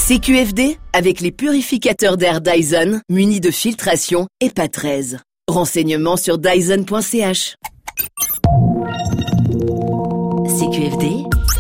CQFD, avec les purificateurs d'air Dyson, munis de filtration EPA 13. Renseignements sur dyson.ch. CQFD.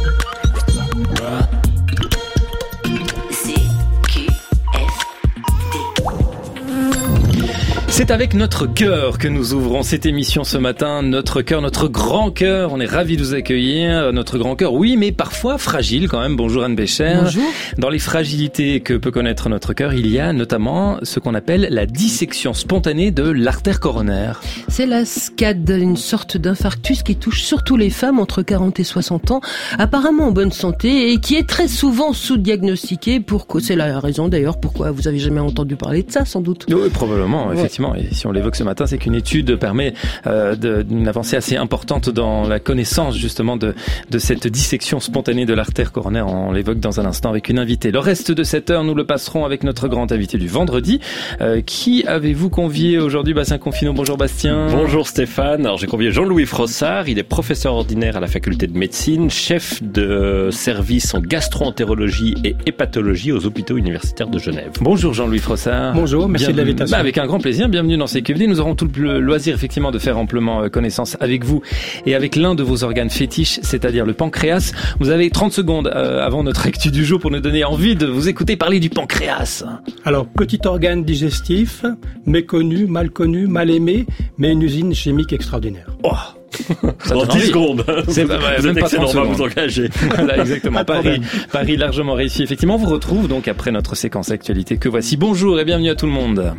C'est avec notre cœur que nous ouvrons cette émission ce matin. Notre cœur, notre grand cœur. On est ravis de vous accueillir. Notre grand cœur, oui, mais parfois fragile quand même. Bonjour Anne Bécher. Bonjour. Dans les fragilités que peut connaître notre cœur, il y a notamment ce qu'on appelle la dissection spontanée de l'artère coronaire. C'est la SCAD, une sorte d'infarctus qui touche surtout les femmes entre 40 et 60 ans, apparemment en bonne santé et qui est très souvent sous-diagnostiquée. C'est la raison d'ailleurs pourquoi vous avez jamais entendu parler de ça, sans doute. Oui, probablement, effectivement. Et si on l'évoque ce matin, c'est qu'une étude permet d'une avancée assez importante dans la connaissance justement de cette dissection spontanée de l'artère coronaire. On l'évoque dans un instant avec une invitée. Le reste de cette heure, nous le passerons avec notre grand invité du vendredi. Qui avez-vous convié aujourd'hui, Bastien Confino? Bonjour Bastien. Bonjour Stéphane. Alors j'ai convié Jean-Louis Frossard. Il est professeur ordinaire à la faculté de médecine, chef de service en gastro-entérologie et hépatologie aux hôpitaux universitaires de Genève. Bonjour Jean-Louis Frossard. Bonjour, merci de l'invitation. Avec un grand plaisir. Bienvenue dans CQFD. Nous aurons tout le loisir effectivement de faire amplement connaissance avec vous et avec l'un de vos organes fétiches, c'est-à-dire le pancréas. Vous avez 30 secondes avant notre actu du jour pour nous donner envie de vous écouter parler du pancréas. Alors, petit organe digestif, méconnu, mal aimé, mais une usine chimique extraordinaire. Oh. Dans 10 secondes. Vous êtes excellent, on va vous engager. Voilà, exactement. Paris largement réussi. Effectivement, on vous retrouve donc après notre séquence actualité que voici. Bonjour et bienvenue à tout le monde.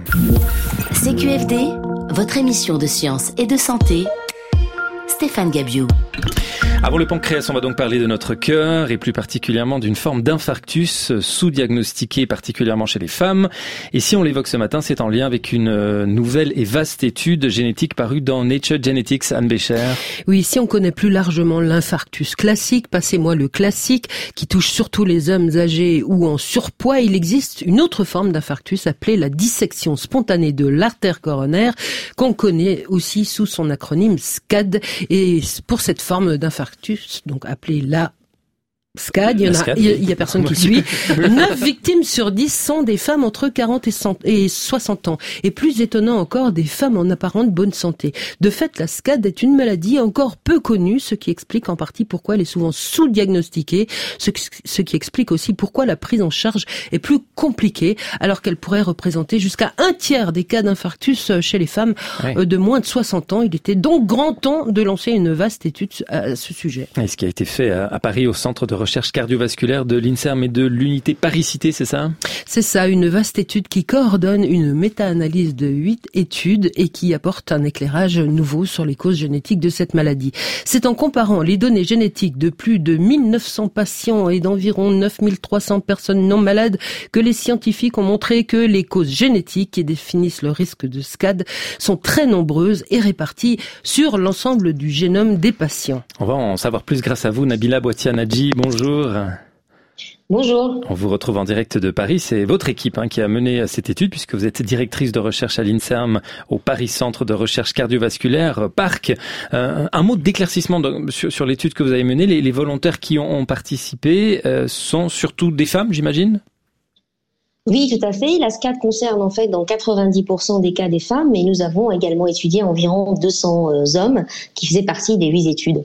CQFD, votre émission de science et de santé. Stéphane Gabiou. Avant le pancréas, on va donc parler de notre cœur et plus particulièrement d'une forme d'infarctus sous-diagnostiquée particulièrement chez les femmes. Et si on l'évoque ce matin, c'est en lien avec une nouvelle et vaste étude génétique parue dans Nature Genetics. Anne Bécher. Oui, si on connaît plus largement l'infarctus classique, passez-moi le classique, qui touche surtout les hommes âgés ou en surpoids, il existe une autre forme d'infarctus appelée la dissection spontanée de l'artère coronaire, qu'on connaît aussi sous son acronyme SCAD. Et pour cette forme d'infarctus, donc appelée la SCAD, il y a personne qui suit. 9 victimes sur 10 sont des femmes entre 40 et 60 ans. Et plus étonnant encore, des femmes en apparente bonne santé. De fait, la SCAD est une maladie encore peu connue, ce qui explique en partie pourquoi elle est souvent sous-diagnostiquée, ce qui explique aussi pourquoi la prise en charge est plus compliquée, alors qu'elle pourrait représenter jusqu'à 1/3 des cas d'infarctus chez les femmes de moins de 60 ans. Il était donc grand temps de lancer une vaste étude à ce sujet. Et ce qui a été fait à Paris au centre de recherche cardiovasculaire de l'INSERM et de l'unité Paris-Cité, c'est ça? C'est ça, une vaste étude qui coordonne une méta-analyse de 8 études et qui apporte un éclairage nouveau sur les causes génétiques de cette maladie. C'est en comparant les données génétiques de plus de 1900 patients et d'environ 9300 personnes non malades que les scientifiques ont montré que les causes génétiques qui définissent le risque de SCAD sont très nombreuses et réparties sur l'ensemble du génome des patients. On va en savoir plus grâce à vous, Nabila Boitianadji. Bonjour. Bonjour. On vous retrouve en direct de Paris. C'est votre équipe qui a mené cette étude puisque vous êtes directrice de recherche à l'INSERM au Paris Centre de Recherche Cardiovasculaire, PARC. Un mot d'éclaircissement sur l'étude que vous avez menée. Les volontaires qui ont participé sont surtout des femmes, j'imagine ? Oui, tout à fait. La SCAD concerne en fait dans 90% des cas des femmes, mais nous avons également étudié environ 200 hommes qui faisaient partie des 8 études.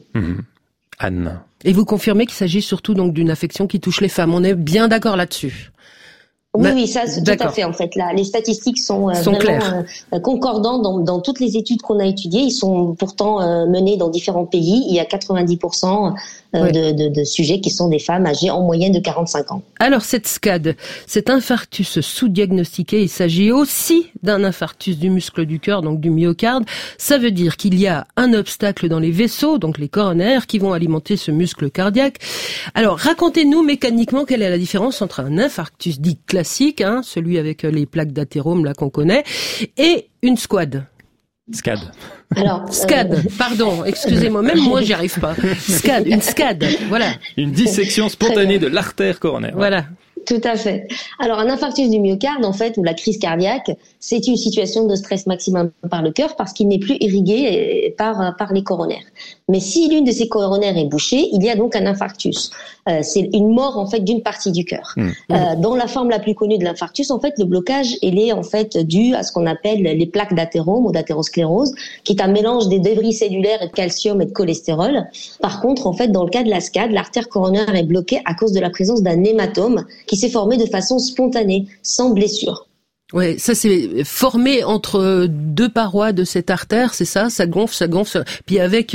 Anne. Et vous confirmez qu'il s'agit surtout donc d'une affection qui touche les femmes. On est bien d'accord là-dessus. Oui, ça, tout à fait. En fait, là, les statistiques sont vraiment concordantes dans toutes les études qu'on a étudiées. Ils sont pourtant menés dans différents pays. Il y a 90% de sujets qui sont des femmes âgées en moyenne de 45 ans. Alors, cette SCAD, cet infarctus sous-diagnostiqué, il s'agit aussi d'un infarctus du muscle du cœur, donc du myocarde. Ça veut dire qu'il y a un obstacle dans les vaisseaux, donc les coronaires, qui vont alimenter ce muscle cardiaque. Alors, racontez-nous mécaniquement quelle est la différence entre un infarctus dit classique, celui avec les plaques d'athérome là qu'on connaît, et une SCAD. SCAD. Alors, SCAD, pardon, excusez-moi, même moi j'y arrive pas. SCAD, une SCAD, voilà. Une dissection spontanée de l'artère coronaire. Voilà. Tout à fait. Alors, un infarctus du myocarde, en fait, ou la crise cardiaque, c'est une situation de stress maximum par le cœur parce qu'il n'est plus irrigué par les coronaires. Mais si l'une de ces coronaires est bouchée, il y a donc un infarctus. C'est une mort, en fait, d'une partie du cœur. Dans la forme la plus connue de l'infarctus, en fait, le blocage, il est, en fait, dû à ce qu'on appelle les plaques d'athérome ou d'athérosclérose, qui est un mélange des débris cellulaires et de calcium et de cholestérol. Par contre, en fait, dans le cas de la SCAD, l'artère coronaire est bloquée à cause de la présence d'un hématome qui s'est formé de façon spontanée, sans blessure. Ouais, ça c'est formé entre deux parois de cette artère, c'est ça, ça gonfle, puis avec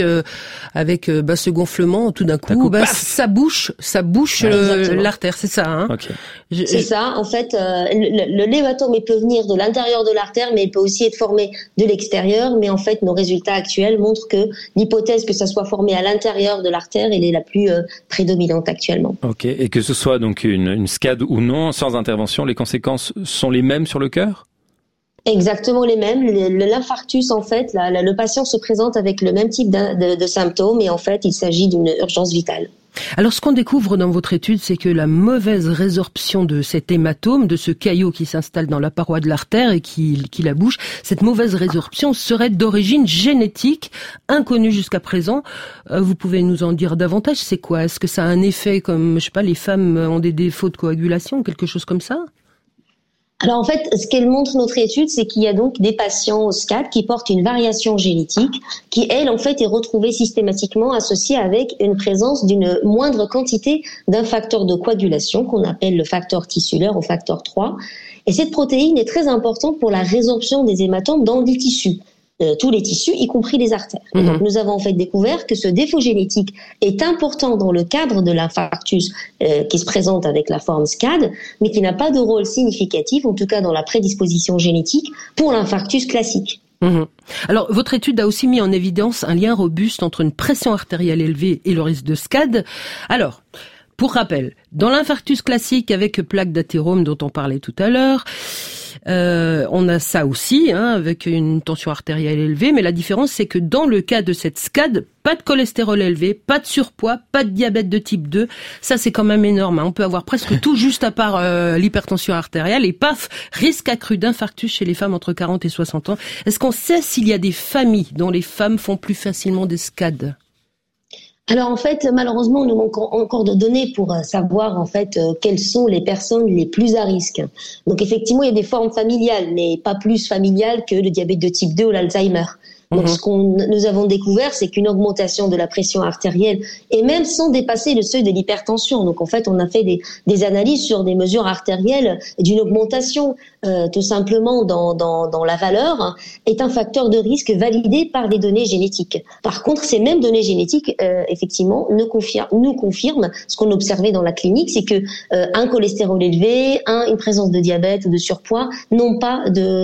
ce gonflement, tout d'un coup, ça bouche l'artère, c'est ça, hein. Okay. C'est ça, en fait, l'hématome il peut venir de l'intérieur de l'artère, mais il peut aussi être formé de l'extérieur, mais en fait, nos résultats actuels montrent que l'hypothèse que ça soit formé à l'intérieur de l'artère, elle est la plus prédominante actuellement. Ok, et que ce soit donc une SCAD ou non, sans intervention, les conséquences sont les mêmes sur le cœur ? Exactement les mêmes. L'infarctus, en fait, le patient se présente avec le même type de symptômes et en fait, il s'agit d'une urgence vitale. Alors, ce qu'on découvre dans votre étude, c'est que la mauvaise résorption de cet hématome, de ce caillot qui s'installe dans la paroi de l'artère et qui la bouche, cette mauvaise résorption serait d'origine génétique, inconnue jusqu'à présent. Vous pouvez nous en dire davantage? C'est quoi? Est-ce que ça a un effet comme, je sais pas, les femmes ont des défauts de coagulation, quelque chose comme ça? Alors en fait, ce qu'elle montre notre étude, c'est qu'il y a donc des patients au SCAD qui portent une variation génétique qui, elle, en fait, est retrouvée systématiquement associée avec une présence d'une moindre quantité d'un facteur de coagulation qu'on appelle le facteur tissulaire ou facteur 3. Et cette protéine est très importante pour la résorption des hématomes dans les tissus. Tous les tissus, y compris les artères. Donc, nous avons en fait découvert que ce défaut génétique est important dans le cadre de l'infarctus qui se présente avec la forme SCAD, mais qui n'a pas de rôle significatif, en tout cas dans la prédisposition génétique, pour l'infarctus classique. Alors, votre étude a aussi mis en évidence un lien robuste entre une pression artérielle élevée et le risque de SCAD. Alors, pour rappel, dans l'infarctus classique avec plaque d'athérome dont on parlait tout à l'heure, on a ça aussi, avec une tension artérielle élevée, mais la différence c'est que dans le cas de cette SCAD, pas de cholestérol élevé, pas de surpoids, pas de diabète de type 2, ça c'est quand même énorme, On peut avoir presque tout juste à part l'hypertension artérielle et paf, risque accru d'infarctus chez les femmes entre 40 et 60 ans. Est-ce qu'on sait s'il y a des familles dont les femmes font plus facilement des SCAD ? Alors en fait, malheureusement, nous manquons encore de données pour savoir en fait quelles sont les personnes les plus à risque. Donc effectivement, il y a des formes familiales, mais pas plus familiales que le diabète de type 2 ou l'Alzheimer. Donc ce nous avons découvert, c'est qu'une augmentation de la pression artérielle, et même sans dépasser le seuil de l'hypertension. Donc en fait, on a fait des analyses sur des mesures artérielles d'une augmentation tout simplement dans la valeur, est un facteur de risque validé par des données génétiques. Par contre, ces mêmes données génétiques, effectivement, nous confirment ce qu'on observait dans la clinique, c'est que un cholestérol élevé, une présence de diabète ou de surpoids n'ont pas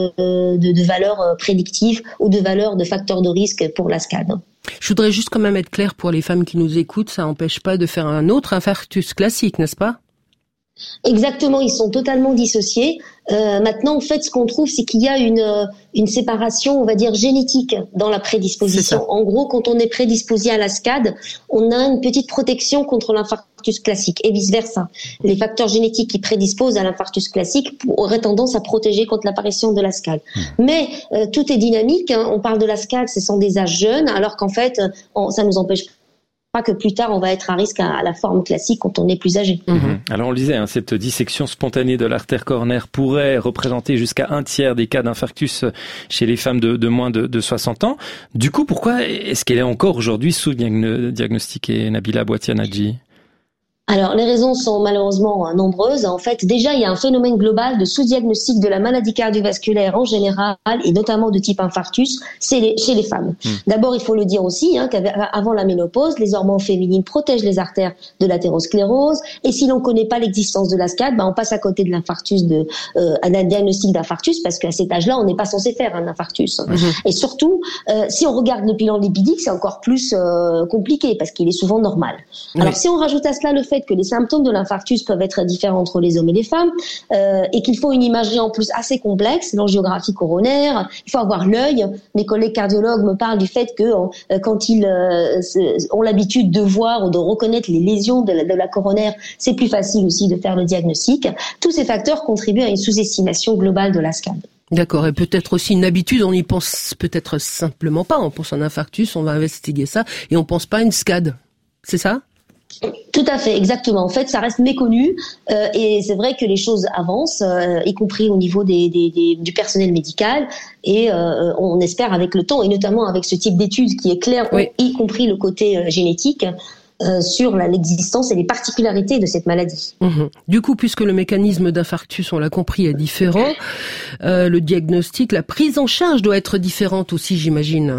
de valeur prédictive ou de valeur de facteur de risque pour la SCAD. Je voudrais juste quand même être clair pour les femmes qui nous écoutent, ça n'empêche pas de faire un autre infarctus classique, n'est-ce pas ? Exactement, ils sont totalement dissociés. Maintenant, en fait, ce qu'on trouve, c'est qu'il y a une séparation, on va dire, génétique dans la prédisposition. En gros, quand on est prédisposé à la SCAD, on a une petite protection contre l'infarctus classique et vice-versa. Les facteurs génétiques qui prédisposent à l'infarctus classique auraient tendance à protéger contre l'apparition de la SCAD. Mais tout est dynamique. On parle de la SCAD, ce sont des âges jeunes, alors qu'en fait, ça nous empêche que plus tard on va être à risque à la forme classique quand on est plus âgé. Alors on le disait, cette dissection spontanée de l'artère coronaire pourrait représenter jusqu'à 1/3 des cas d'infarctus chez les femmes de moins de 60 ans. Du coup, pourquoi est-ce qu'elle est encore aujourd'hui sous-diagnostiquée, Nabila Boitianadji ? Alors, les raisons sont malheureusement nombreuses. En fait, déjà, il y a un phénomène global de sous-diagnostic de la maladie cardiovasculaire en général, et notamment de type infarctus, chez les femmes. D'abord, il faut le dire aussi, qu'avant la ménopause, les hormones féminines protègent les artères de l'athérosclérose, et si l'on connaît pas l'existence de la SCAD, on passe à côté de l'infarctus, d'un diagnostic d'infarctus, parce qu'à cet âge-là, on n'est pas censé faire un infarctus. Et surtout, si on regarde le bilan lipidique, c'est encore plus compliqué, parce qu'il est souvent normal. Alors, si on rajoute à cela le fait fait que les symptômes de l'infarctus peuvent être différents entre les hommes et les femmes, et qu'il faut une imagerie en plus assez complexe, l'angiographie coronaire, il faut avoir l'œil. Mes collègues cardiologues me parlent du fait que quand ils ont l'habitude de voir ou de reconnaître les lésions de la coronaire, c'est plus facile aussi de faire le diagnostic. Tous ces facteurs contribuent à une sous-estimation globale de la SCAD. D'accord, et peut-être aussi une habitude, on n'y pense peut-être simplement pas, on pense à un infarctus, on va investiguer ça, et on pense pas à une SCAD, c'est ça ? Tout à fait, exactement. En fait, ça reste méconnu, et c'est vrai que les choses avancent, y compris au niveau du personnel médical, et on espère avec le temps, et notamment avec ce type d'études qui est clair, oui, y compris le côté génétique, sur l'existence et les particularités de cette maladie. Du coup, puisque le mécanisme d'infarctus, on l'a compris, est différent, le diagnostic, la prise en charge doit être différente aussi, j'imagine.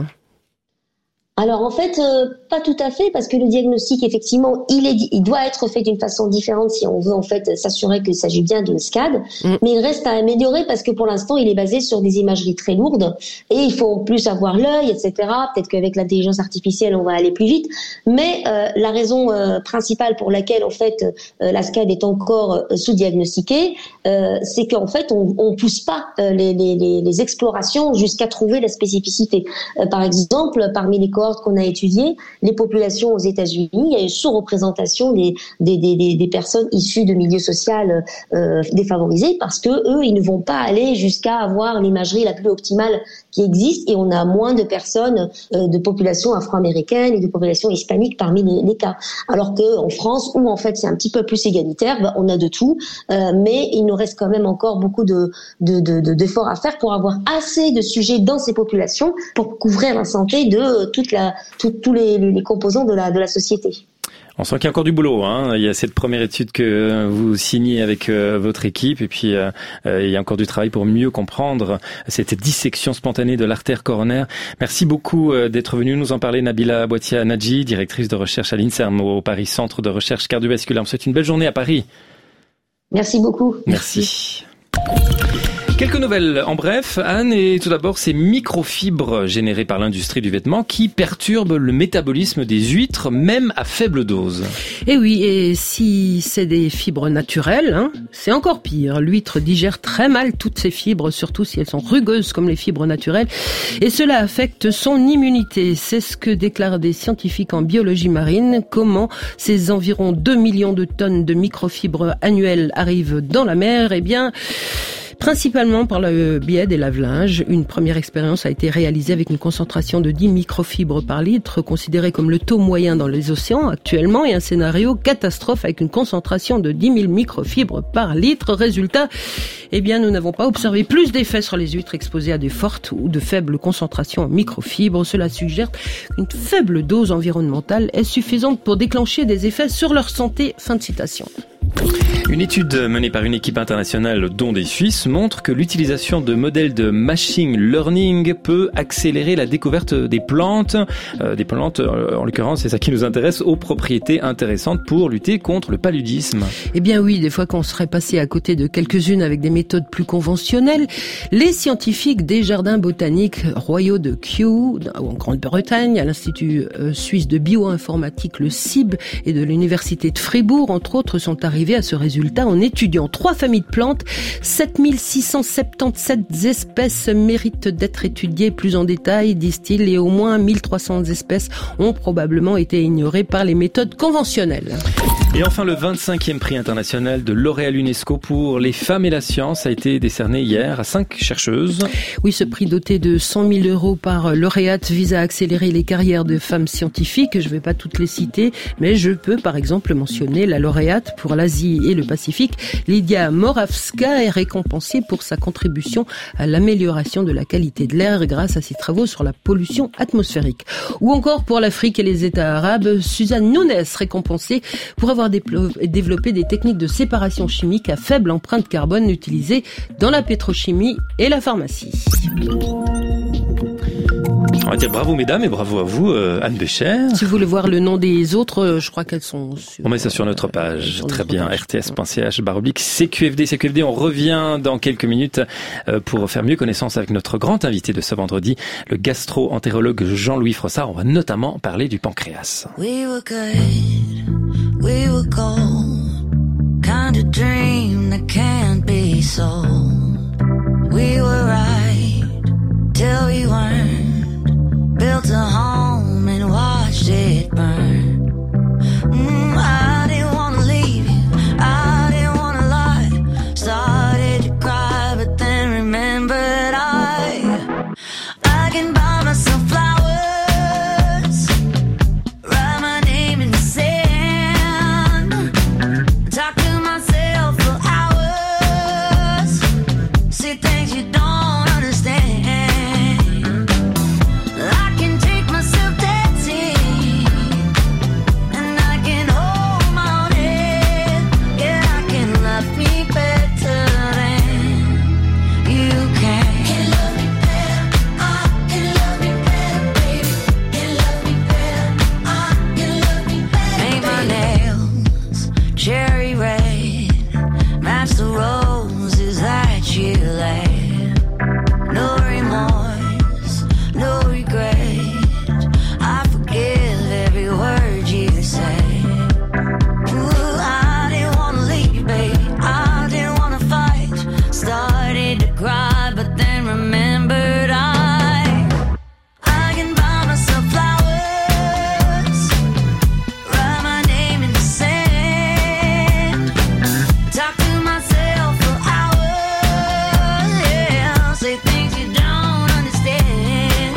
Alors en fait, pas tout à fait, parce que le diagnostic, effectivement, il doit être fait d'une façon différente si on veut en fait s'assurer qu'il s'agit bien d'une SCAD, mais il reste à améliorer parce que pour l'instant, il est basé sur des imageries très lourdes et il faut en plus avoir l'œil, etc. Peut-être qu'avec l'intelligence artificielle, on va aller plus vite, mais la raison principale pour laquelle en fait la SCAD est encore sous-diagnostiquée, c'est qu'en fait on pousse pas les explorations jusqu'à trouver la spécificité. Par exemple, parmi les cohortes qu'on a étudiées, les populations aux États-Unis, il y a une sous-représentation des personnes issues de milieux sociaux défavorisés parce que eux, ils ne vont pas aller jusqu'à avoir l'imagerie la plus optimale qui existe, et on a moins de personnes de population afro-américaine et de population hispanique parmi les cas. Alors que en France, où en fait c'est un petit peu plus égalitaire, on a de tout, mais il nous reste quand même encore beaucoup d'efforts à faire pour avoir assez de sujets dans ces populations pour couvrir la santé de tous les composants de la société. On sent qu'il y a encore du boulot, hein. Il y a cette première étude que vous signez avec votre équipe, et puis il y a encore du travail pour mieux comprendre cette dissection spontanée de l'artère coronaire. Merci beaucoup d'être venu nous en parler, Nabila Boitia-Nadji, directrice de recherche à l'INSERM au Paris Centre de recherche cardiovasculaire. On vous souhaite une belle journée à Paris. Merci beaucoup. Merci. Quelques nouvelles en bref, Anne, et tout d'abord ces microfibres générées par l'industrie du vêtement qui perturbent le métabolisme des huîtres, même à faible dose. Et oui, et si c'est des fibres naturelles, c'est encore pire. L'huître digère très mal toutes ces fibres, surtout si elles sont rugueuses comme les fibres naturelles, et cela affecte son immunité. C'est ce que déclarent des scientifiques en biologie marine. Comment ces environ 2 millions de tonnes de microfibres annuelles arrivent dans la mer ? Eh bien, principalement par le biais des lave-linges. Une première expérience a été réalisée avec une concentration de 10 microfibres par litre, considérée comme le taux moyen dans les océans actuellement, et un scénario catastrophe avec une concentration de 10 000 microfibres par litre. Résultat, eh bien, nous n'avons pas observé plus d'effets sur les huîtres exposées à des fortes ou de faibles concentrations en microfibres. Cela suggère qu'une faible dose environnementale est suffisante pour déclencher des effets sur leur santé. Fin de citation. Une étude menée par une équipe internationale dont des Suisses montre que l'utilisation de modèles de machine learning peut accélérer la découverte des plantes, en l'occurrence, c'est ça qui nous intéresse, aux propriétés intéressantes pour lutter contre le paludisme. Eh bien oui, des fois qu'on serait passé à côté de quelques-unes avec des méthodes plus conventionnelles, les scientifiques des jardins botaniques royaux de Kew, en Grande-Bretagne, à l'Institut suisse de bioinformatique, le CIB, et de l'Université de Fribourg, entre autres, sont arrivés à ce résultat en étudiant 3 familles de plantes. 7677 espèces méritent d'être étudiées plus en détail, disent-ils, et au moins 1300 espèces ont probablement été ignorées par les méthodes conventionnelles. Et enfin, le 25e prix international de L'Oréal UNESCO pour les femmes et la science a été décerné hier à 5 chercheuses. Oui, ce prix doté de 100 000 euros par lauréate vise à accélérer les carrières de femmes scientifiques. Je ne vais pas toutes les citer, mais je peux par exemple mentionner la lauréate pour l'Asie et le Pacifique. Lydia Moravska est récompensée pour sa contribution à l'amélioration de la qualité de l'air grâce à ses travaux sur la pollution atmosphérique. Ou encore pour l'Afrique et les États arabes, Suzanne Nunes récompensée pour avoir développé des techniques de séparation chimique à faible empreinte carbone utilisées dans la pétrochimie et la pharmacie. On va dire bravo mesdames et bravo à vous, Anne Bécher. Si vous voulez voir le nom des autres, je crois qu'elles sont sur... On met ça sur notre page. Très bien, rts.ch/CQFD. On revient dans quelques minutes pour faire mieux connaissance avec notre grand invité de ce vendredi, le gastro-entérologue Jean-Louis Frossard. On va notamment parler du pancréas. We were good, we were gold, kind of dream that can't be sold. We were right till we weren't, built a home and watched it burn. I didn't wanna leave you, I didn't wanna lie, started to cry but then remembered I can buy myself flowers, write my name in the sand, talk to myself for hours, see things you don't understand. I can take myself dancing, and I can hold my own head. Yeah, I can love me better than you can. Can love me better, I can love me better, baby. Can love me better, I can love me better. Make my nails cherry red, match the roses that you laid. No remorse, no regret, I forgive every word you say. Ooh, I didn't wanna leave, baby, I didn't wanna fight, started to cry but then remembered I can buy myself flowers, write my name in the sand, talk to myself for hours, yeah, say things you don't understand.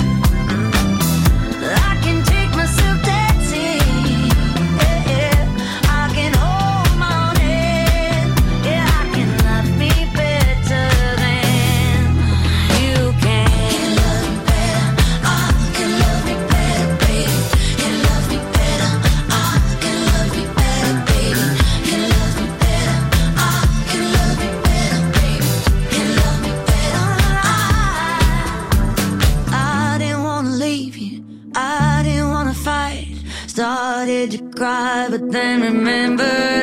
I can take myself dancing, yeah, I can hold my own head, yeah, I can love me better than you can. Can love me better, I can love me better, baby. Can love me better, I can love me better, baby. Can love me better, I can love me better, baby. Can love me better, I didn't wanna leave you, I didn't wanna fight, started to cry but then remembered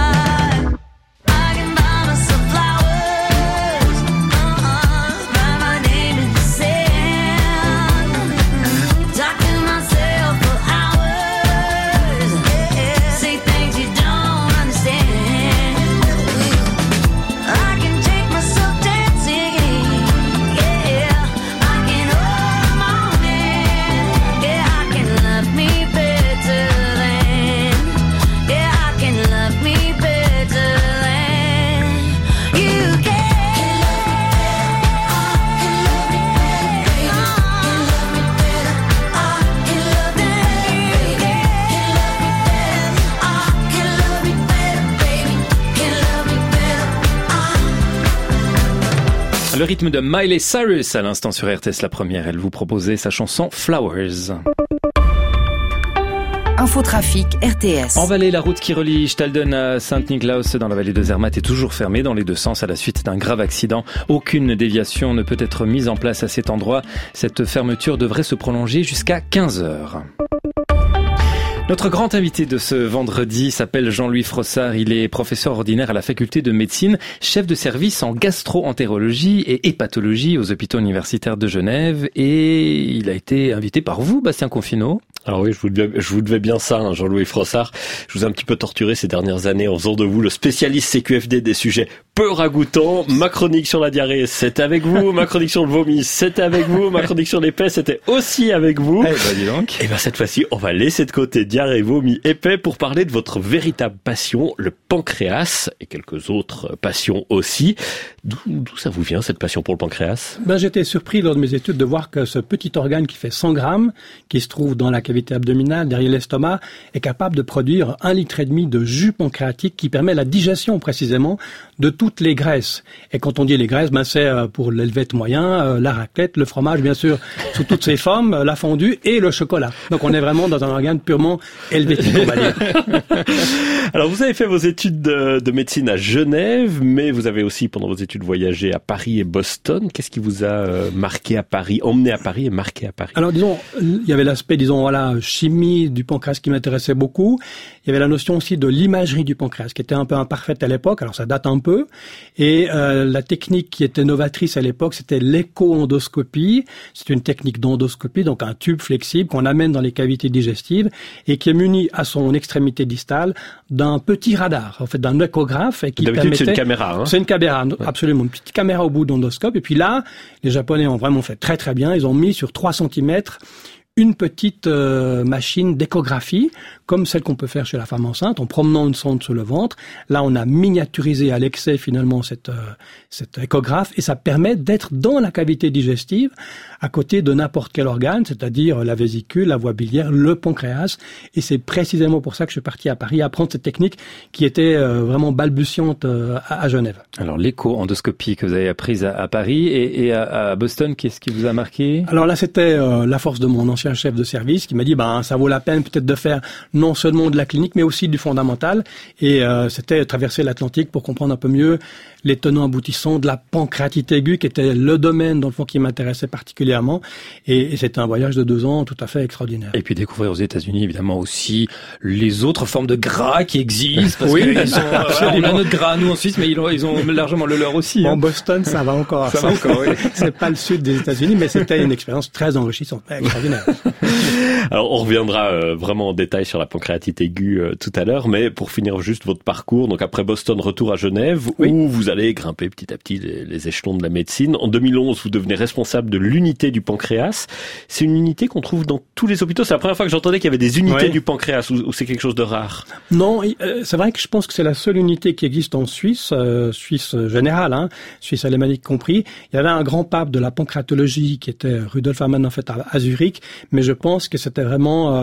I can buy myself flowers, write my name in the sand, talk to myself for hours, yeah, say things you don't understand. I can take myself dancing, yeah, I can hold my own hand, yeah, I can love me better than, yeah, I can love me better than you can. Can love me better, I can love me better, can love me better, baby. Can love me better, I can love me better, baby. Can love me better, I. Le rythme de Miley Cyrus à l'instant sur RTS La Première. Elle vous proposait sa chanson Flowers. Infotrafic RTS. En Valais, la route qui relie Stalden à Saint-Niklaus dans la vallée de Zermatt est toujours fermée dans les deux sens à la suite d'un grave accident. Aucune déviation ne peut être mise en place à cet endroit. Cette fermeture devrait se prolonger jusqu'à 15 heures. Notre grand invité de ce vendredi s'appelle Jean-Louis Frossard. Il est professeur ordinaire à la faculté de médecine, chef de service en gastro-entérologie et hépatologie aux hôpitaux universitaires de Genève. Et il a été invité par vous, Bastien Confineau. Alors oui, je vous devais bien ça, hein, Jean-Louis Frossard. Je vous ai un petit peu torturé ces dernières années en faisant de vous le spécialiste CQFD des sujets peu ragoûtants. Ma chronique sur la diarrhée, c'était avec vous. Ma chronique sur le vomi, c'était avec vous. Ma chronique sur les plaies, c'était aussi avec vous. Eh ben dis donc. Et ben cette fois-ci, on va laisser de côté diarrhée, vomi, épais pour parler de votre véritable passion, le pancréas et quelques autres passions aussi. D'où ça vous vient cette passion pour le pancréas? J'étais surpris lors de mes études de voir que ce petit organe qui fait 100 grammes, qui se trouve dans la cavité abdominale, derrière l'estomac, est capable de produire 1,5 litre de jus pancréatique qui permet la digestion précisément de tout toutes les graisses. Et quand on dit les graisses, c'est pour l'helvète moyen, la raclette, le fromage, bien sûr, sous toutes ses formes, la fondue et le chocolat. Donc on est vraiment dans un organe purement helvétique, on va dire. Alors vous avez fait vos études de médecine à Genève, mais vous avez aussi pendant vos études voyagé à Paris et Boston. Qu'est-ce qui vous a emmené à Paris et marqué à Paris? Alors disons, il y avait l'aspect, chimie du pancréas qui m'intéressait beaucoup. Il y avait la notion aussi de l'imagerie du pancréas qui était un peu imparfaite à l'époque. Alors ça date un peu. Et la technique qui était novatrice à l'époque, c'était l'écho-endoscopie. C'est une technique d'endoscopie, donc un tube flexible qu'on amène dans les cavités digestives et qui est muni à son extrémité distale d'un petit radar, en fait d'un échographe. Et qui d'habitude c'est une caméra. Hein. C'est une caméra, absolument, une petite caméra au bout d'endoscope. Et puis là, les Japonais ont vraiment fait très très bien. Ils ont mis sur 3 cm une petite machine d'échographie, comme celle qu'on peut faire chez la femme enceinte, en promenant une sonde sur le ventre. Là, on a miniaturisé à l'excès finalement cet échographe, et ça permet d'être dans la cavité digestive, à côté de n'importe quel organe, c'est-à-dire la vésicule, la voie biliaire, le pancréas. Et c'est précisément pour ça que je suis parti à Paris apprendre cette technique qui était vraiment balbutiante à Genève. Alors l'écho-endoscopie que vous avez apprise à Paris et à Boston, qu'est-ce qui vous a marqué? Alors là, c'était la force de mon ancien chef de service qui m'a dit ça vaut la peine peut-être de faire non seulement de la clinique mais aussi du fondamental, et c'était traverser l'Atlantique pour comprendre un peu mieux les tenants aboutissants de la pancréatite aiguë qui était le domaine dans le fond qui m'intéressait particulièrement, et c'était un voyage de 2 ans tout à fait extraordinaire. Et puis découvrir aux États-Unis évidemment aussi les autres formes de gras qui existent, parce qu'ils sont, on a notre gras nous en Suisse, mais ils ont largement le leur aussi. En Boston ça va encore. Ça va encore, oui. C'est pas le sud des États-Unis, mais c'était une expérience très enrichissante, extraordinaire. Alors on reviendra vraiment en détail sur la pancréatite aiguë tout à l'heure, mais pour finir juste votre parcours, donc après Boston, retour à Genève, où vous allez grimper petit à petit les échelons de la médecine. En 2011, vous devenez responsable de l'unité du pancréas. C'est une unité qu'on trouve dans tous les hôpitaux. C'est la première fois que j'entendais qu'il y avait des unités du pancréas, ou c'est quelque chose de rare? Non, c'est vrai que je pense que c'est la seule unité qui existe en Suisse, Suisse générale, Suisse alémanique compris. Il y avait un grand pape de la pancréatologie qui était Rudolf Hamann en fait à Zurich, mais je pense que c'était vraiment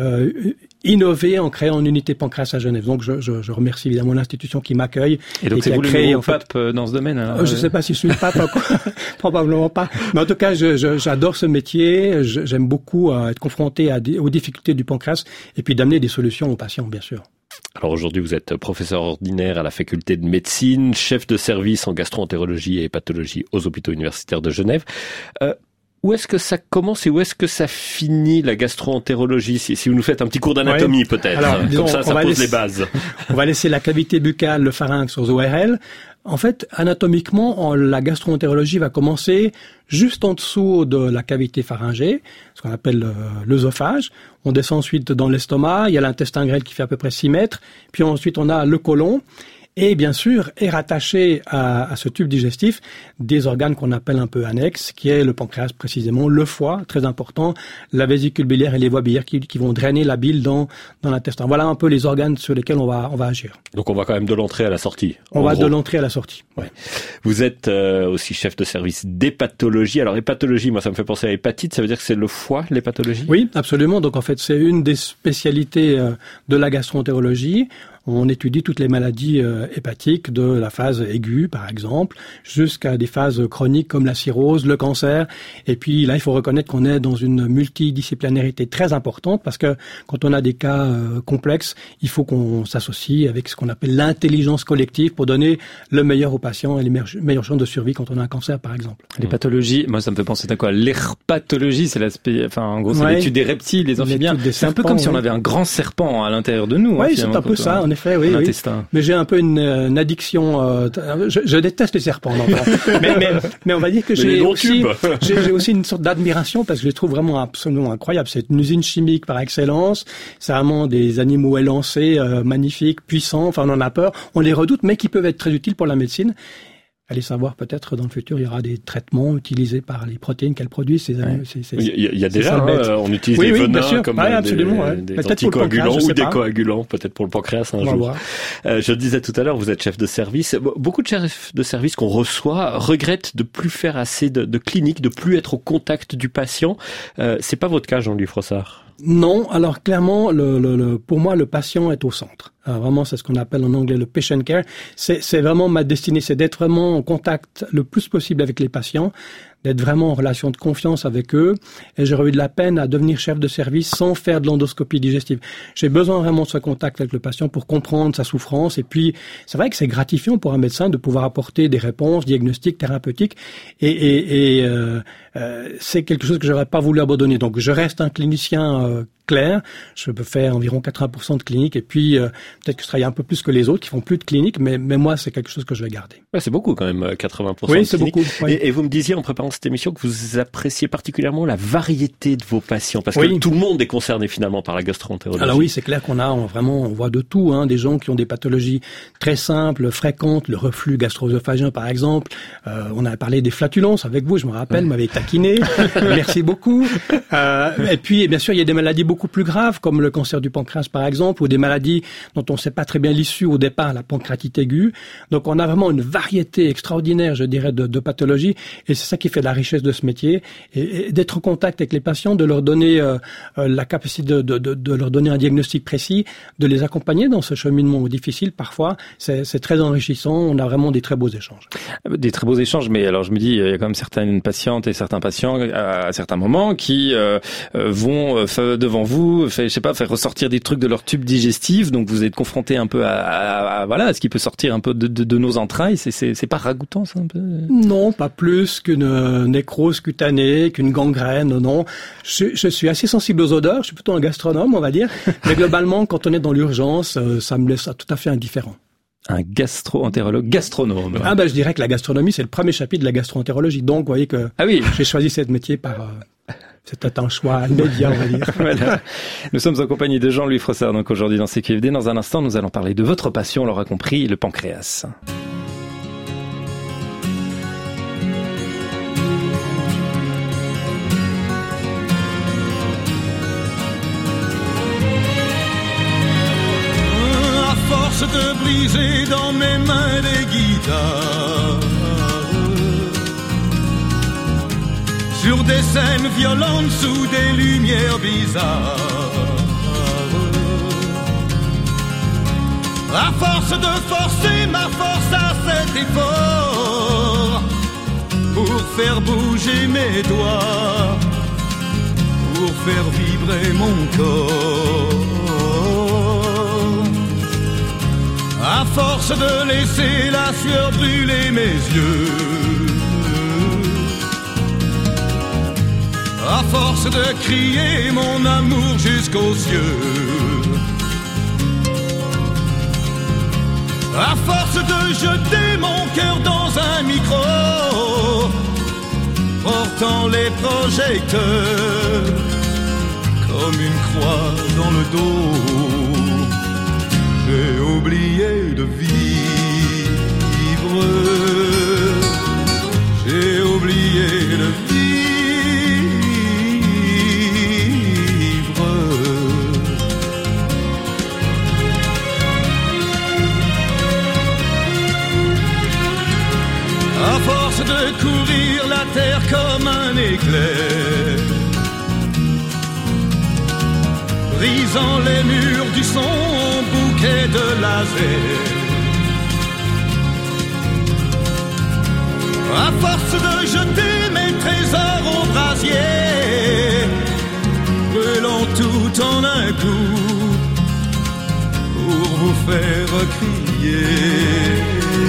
innové en créant une unité pancréas à Genève. Donc je remercie évidemment l'institution qui m'accueille. Et donc c'est vous le nouveau pape dans ce domaine, alors? Je sais pas si je suis le pape, probablement pas. Mais en tout cas, j'adore ce métier. J'aime beaucoup être confronté aux difficultés du pancréas et puis d'amener des solutions aux patients, bien sûr. Alors aujourd'hui, vous êtes professeur ordinaire à la faculté de médecine, chef de service en gastro-entérologie et hépatologie aux hôpitaux universitaires de Genève. Où est-ce que ça commence et où est-ce que ça finit, la gastro-entérologie, si vous nous faites un petit cours d'anatomie peut-être? Alors, disons, comme ça pose les bases. On va laisser la cavité buccale, le pharynx aux ORL. En fait, anatomiquement, la gastro-entérologie va commencer juste en dessous de la cavité pharyngée, ce qu'on appelle l'œsophage. On descend ensuite dans l'estomac, il y a l'intestin grêle qui fait à peu près 6 mètres, puis ensuite on a le côlon. Et bien sûr, est rattaché à ce tube digestif des organes qu'on appelle un peu annexes, qui est le pancréas précisément, le foie, très important, la vésicule biliaire et les voies biliaires qui vont drainer la bile dans l'intestin. Voilà un peu les organes sur lesquels on va agir. Donc on va quand même de l'entrée à la sortie. On va de l'entrée à la sortie. Ouais. Vous êtes aussi chef de service d'hépatologie. Alors hépatologie, moi ça me fait penser à hépatite, ça veut dire que c'est le foie, l'hépatologie? Oui, absolument. Donc en fait c'est une des spécialités de la gastro-entérologie. On étudie toutes les maladies hépatiques, de la phase aiguë, par exemple, jusqu'à des phases chroniques comme la cirrhose, le cancer. Et puis là, il faut reconnaître qu'on est dans une multidisciplinarité très importante, parce que quand on a des cas complexes, il faut qu'on s'associe avec ce qu'on appelle l'intelligence collective pour donner le meilleur aux patients et les meilleures chances de survie quand on a un cancer, par exemple. Les pathologies, moi ça me fait penser à quoi? L'herpatologie, c'est l'aspect, en gros, c'est l'étude des reptiles, des amphibiens. C'est un peu comme si on avait un grand serpent à l'intérieur de nous. Oui, c'est un peu ça, en effet. Oui. Mais j'ai un peu une addiction. Je déteste les serpents. Mais on va dire que j'ai aussi une sorte d'admiration parce que je les trouve vraiment absolument incroyables. C'est une usine chimique par excellence. C'est vraiment des animaux élancés, magnifiques, puissants. Enfin, on en a peur, on les redoute, mais qui peuvent être très utiles pour la médecine. Allez savoir, peut-être dans le futur, il y aura des traitements utilisés par les protéines qu'elles produisent. Il y a déjà, on utilise des venins comme des anticoagulants ou des coagulants, peut-être pour le pancréas un jour. Je le disais tout à l'heure, vous êtes chef de service. Beaucoup de chefs de service qu'on reçoit regrettent de plus faire assez de cliniques, de plus être au contact du patient. C'est pas votre cas, Jean-Louis Frossard? Non, alors clairement, pour moi, le patient est au centre. Vraiment, c'est ce qu'on appelle en anglais le patient care. C'est vraiment ma destinée, c'est d'être vraiment en contact le plus possible avec les patients, d'être vraiment en relation de confiance avec eux. Et j'aurais eu de la peine à devenir chef de service sans faire de l'endoscopie digestive. J'ai besoin vraiment de ce contact avec le patient pour comprendre sa souffrance. Et puis, c'est vrai que c'est gratifiant pour un médecin de pouvoir apporter des réponses diagnostiques, thérapeutiques. C'est quelque chose que j'aurais pas voulu abandonner. Donc, je reste un clinicien clair. Je peux faire environ 80% de clinique. Et puis, peut-être que je travaille un peu plus que les autres qui font plus de clinique. Mais moi, c'est quelque chose que je vais garder. Ouais, c'est beaucoup quand même, 80% oui, de c'est clinique. beaucoup. Oui. Et vous me disiez en préparant cette émission que vous appréciez particulièrement la variété de vos patients. Parce que tout le monde est concerné finalement par la gastro-entérologie. Alors oui, c'est clair qu'on on voit de tout, hein, des gens qui ont des pathologies très simples, fréquentes, le reflux gastro-œsophagien par exemple. On a parlé des flatulences avec vous, je me rappelle, vous m'avez taquiné. Merci beaucoup. Et puis, bien sûr, il y a des maladies beaucoup plus graves, comme le cancer du pancréas par exemple, ou des maladies dont on ne sait pas très bien l'issue au départ, la pancréatite aiguë. Donc on a vraiment une variété extraordinaire, je dirais, de pathologies, et c'est ça qui fait la richesse de ce métier, et d'être en contact avec les patients, de leur donner la capacité de leur donner un diagnostic précis, de les accompagner dans ce cheminement difficile parfois, c'est très enrichissant, on a vraiment des très beaux échanges. Des très beaux échanges, mais alors je me dis, il y a quand même certaines patientes et certains patients à certains moments qui vont devant vous, je sais pas, faire ressortir des trucs de leur tube digestif, donc vous êtes confronté un peu à ce qui peut sortir un peu de nos entrailles, c'est pas ragoûtant ça un peu? Non, pas plus qu'une nécrose cutanée, qu'une gangrène, non. Je suis assez sensible aux odeurs, je suis plutôt un gastronome, on va dire, mais globalement, quand on est dans l'urgence, ça me laisse tout à fait indifférent. Un gastro-entérologue gastronome. Ah je dirais que la gastronomie, c'est le premier chapitre de la gastro-entérologie, donc vous voyez que j'ai choisi ce métier par... C'était un choix immédiat, on va dire. Voilà. Nous sommes en compagnie de Jean-Louis Frossard, donc aujourd'hui dans CQFD. Dans un instant, nous allons parler de votre passion, on l'aura compris, le pancréas. À force de briser dans mes mains des guitares, sur des scènes violentes sous des lumières bizarres, à force de forcer ma force à cet effort, pour faire bouger mes doigts, pour faire vibrer mon corps, à force de laisser la sueur brûler mes yeux, à force de crier mon amour jusqu'aux cieux, à force de jeter mon cœur dans un micro, portant les projecteurs comme une croix dans le dos, j'ai oublié de vivre, j'ai oublié de vivre. À force de courir la terre comme un éclair, brisant les murs du son, bouquet de laser, à force de jeter mes trésors au brasier, brûlant tout en un coup, pour vous faire crier.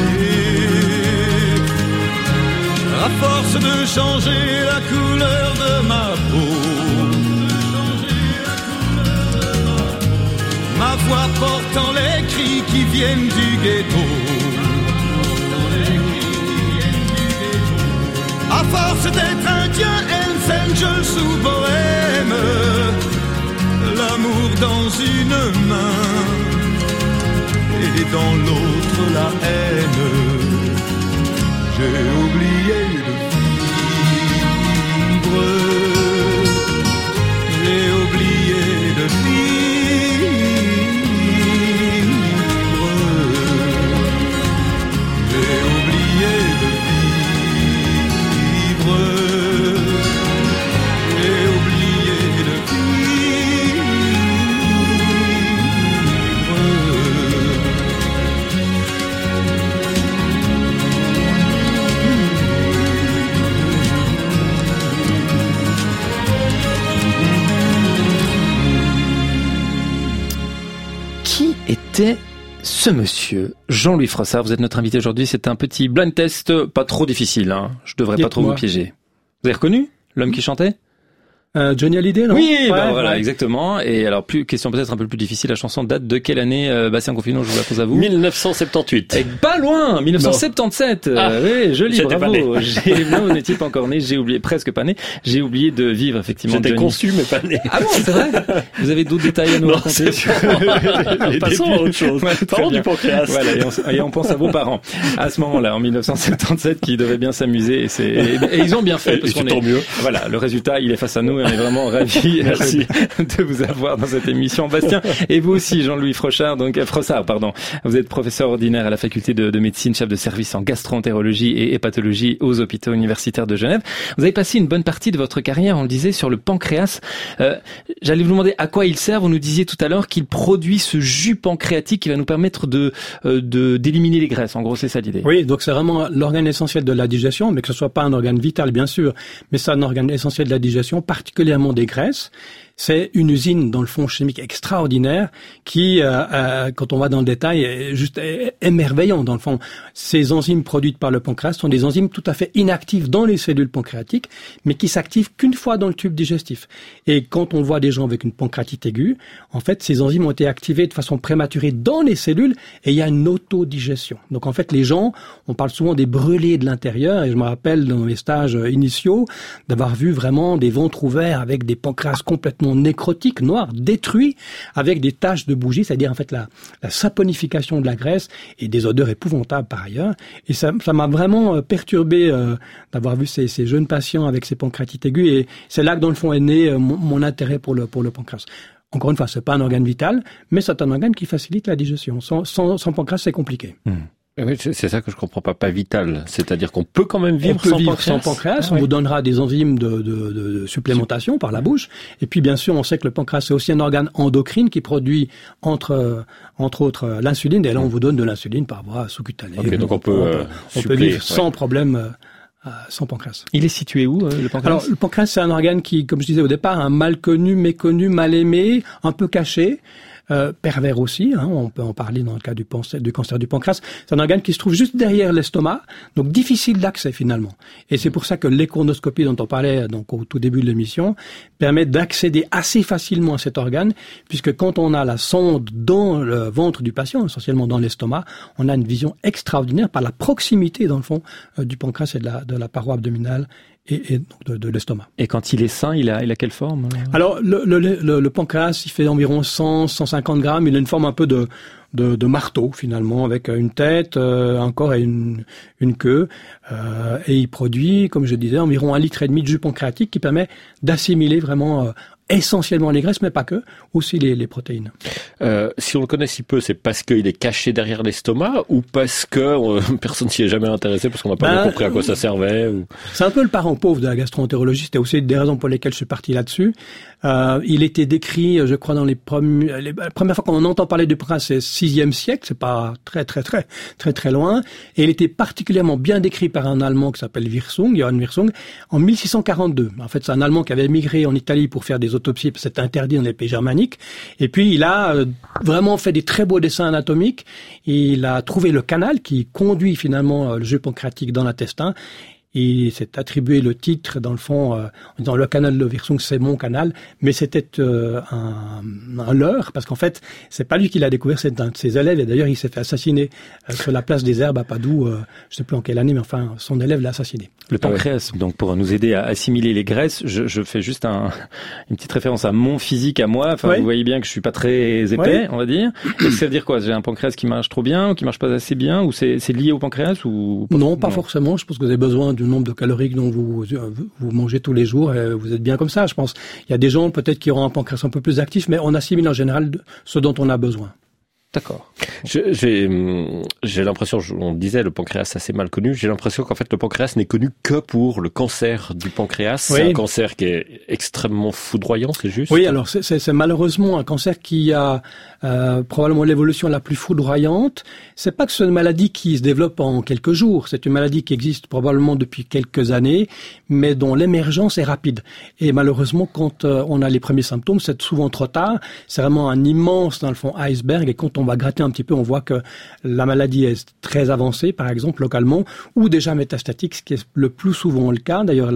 À force de changer la couleur de ma peau, ma voix portant les cris qui viennent du ghetto, à force d'être indien, Hells Angels ou bohème, l'amour dans une main et dans l'autre la haine, j'ai oublié de vivre, j'ai oublié de vivre, j'ai oublié de vivre, j'ai oublié de vivre. était ce monsieur, Jean-Louis Frossard. Vous êtes notre invité aujourd'hui. C'est un petit blind test, pas trop difficile. Je devrais pas trop vous piéger. Vous avez reconnu l'homme qui chantait ? Johnny Hallyday, non? Oui, voilà, exactement. Et alors, question peut-être un peu plus difficile, la chanson date de quelle année, Bastien Confinement, je vous la pose à vous? 1978. Et pas loin, 1977. Oui, joli, bravo. Non, vous n'étiez pas encore né, j'ai oublié, presque pas né. J'ai oublié de vivre, effectivement. J'étais conçu, mais pas né. Ah bon, c'est vrai? Vous avez d'autres détails à nous raconter? Passons à autre chose. Parlons du pancréas. Voilà, et on pense à vos parents. À ce moment-là, en 1977, qui devaient bien s'amuser, et ils ont bien fait, parce qu'on est, mieux. Voilà, le résultat, il est face à nous. On est vraiment ravis de vous avoir dans cette émission, Bastien. Et vous aussi, Jean-Louis Frossard, pardon. Vous êtes professeur ordinaire à la faculté de médecine, chef de service en gastro-entérologie et hépatologie aux hôpitaux universitaires de Genève. Vous avez passé une bonne partie de votre carrière, on le disait, sur le pancréas. J'allais vous demander à quoi il sert. Vous nous disiez tout à l'heure qu'il produit ce jus pancréatique qui va nous permettre d'éliminer les graisses. En gros, c'est ça l'idée. Oui, donc c'est vraiment l'organe essentiel de la digestion, mais que ce soit pas un organe vital, bien sûr, mais c'est un organe essentiel de la digestion, particulièrement des graisses. C'est une usine dans le fond chimique extraordinaire qui, quand on va dans le détail, est juste émerveillant dans le fond. Ces enzymes produites par le pancréas sont des enzymes tout à fait inactives dans les cellules pancréatiques, mais qui s'activent qu'une fois dans le tube digestif. Et quand on voit des gens avec une pancréatite aiguë, en fait, ces enzymes ont été activées de façon prématurée dans les cellules et il y a une autodigestion. Donc en fait, les gens, on parle souvent des brûlés de l'intérieur et je me rappelle dans mes stages initiaux d'avoir vu vraiment des ventres ouverts avec des pancréas complètement nécrotiques, noirs, détruits, avec des taches de bougie, c'est-à-dire en fait la saponification de la graisse et des odeurs épouvantables par ailleurs. Et ça m'a vraiment perturbé d'avoir vu ces jeunes patients avec ces pancréatites aiguës et c'est là que dans le fond est né mon intérêt pour le pancréas. Encore une fois, c'est pas un organe vital, mais c'est un organe qui facilite la digestion. Sans pancréas, c'est compliqué. Oui, c'est ça que je comprends pas vital. C'est-à-dire qu'on peut quand même vivre sans pancréas. On vous donnera des enzymes de supplémentation par la bouche. Et puis, bien sûr, on sait que le pancréas, c'est aussi un organe endocrine qui produit, entre autres, l'insuline. Et là, on vous donne de l'insuline par voie sous-cutanée. Okay, donc on peut vivre sans problème. Sans pancréas. Il est situé où, le pancréas? Alors, le pancréas, c'est un organe qui, comme je disais au départ, mal connu, méconnu, mal aimé, un peu caché. Pervers aussi, on peut en parler dans le cas du cancer du pancréas. C'est un organe qui se trouve juste derrière l'estomac, donc difficile d'accès finalement. Et c'est pour ça que l'échonoscopie dont on parlait donc au tout début de l'émission permet d'accéder assez facilement à cet organe, puisque quand on a la sonde dans le ventre du patient, essentiellement dans l'estomac, on a une vision extraordinaire par la proximité dans le fond du pancréas et de la paroi abdominale et donc de l'estomac. Et quand il est sain, il a quelle forme? Alors le pancréas, il fait environ 100-150 grammes. Il a une forme un peu de marteau finalement, avec une tête, un corps et une queue. Et il produit, comme je disais, environ 1,5 litre de jus pancréatique qui permet d'assimiler vraiment essentiellement les graisses, mais pas que, aussi les protéines. Si on le connaît si peu, c'est parce qu'il est caché derrière l'estomac ou parce que personne s'y est jamais intéressé, parce qu'on n'a pas bien compris à quoi ça servait C'est un peu le parent pauvre de la gastro-entérologie, c'était aussi des raisons pour lesquelles je suis parti là-dessus. Il était décrit, je crois, dans la première fois qu'on entend parler du pancréas, c'est 6e siècle, c'est pas très loin, et il était particulièrement bien décrit par un Allemand qui s'appelle Johann Wirsung, en 1642. En fait, c'est un Allemand qui avait émigré en Italie pour faire des autopsies, parce que c'était interdit dans les pays germaniques, et puis il a vraiment fait des très beaux dessins anatomiques, il a trouvé le canal qui conduit finalement le jus pancréatique dans l'intestin. Il s'est attribué le titre, dans le fond, en disant le canal de Wirsung, c'est mon canal, mais c'était un leurre, parce qu'en fait, c'est pas lui qui l'a découvert, c'est un de ses élèves, et d'ailleurs, il s'est fait assassiner sur la place des Herbes à Padoue, je sais plus en quelle année, mais enfin, son élève l'a assassiné. Le pancréas, donc pour nous aider à assimiler les graisses, je fais juste une petite référence à mon physique, à moi. Enfin, vous voyez bien que je suis pas très épais, on va dire. Et ça veut dire quoi? J'ai un pancréas qui marche trop bien, ou qui marche pas assez bien, ou c'est lié au pancréas, ou? Non, pas forcément. Je pense que vous avez besoin du nombre de calories dont vous mangez tous les jours, et vous êtes bien comme ça, je pense. Il y a des gens peut-être qui auront un pancréas un peu plus actif, mais on assimile en général ce dont on a besoin. D'accord. J'ai l'impression, on disait le pancréas assez mal connu, j'ai l'impression qu'en fait le pancréas n'est connu que pour le cancer du pancréas. C'est un cancer qui est extrêmement foudroyant, c'est juste? Oui, alors c'est malheureusement un cancer qui a probablement l'évolution la plus foudroyante. C'est pas que c'est une maladie qui se développe en quelques jours, c'est une maladie qui existe probablement depuis quelques années, mais dont l'émergence est rapide. Et malheureusement, quand on a les premiers symptômes, c'est souvent trop tard. C'est vraiment un immense, dans le fond, iceberg, et quand quand on va gratter un petit peu, on voit que la maladie est très avancée, par exemple, localement, ou déjà métastatique, ce qui est le plus souvent le cas. D'ailleurs,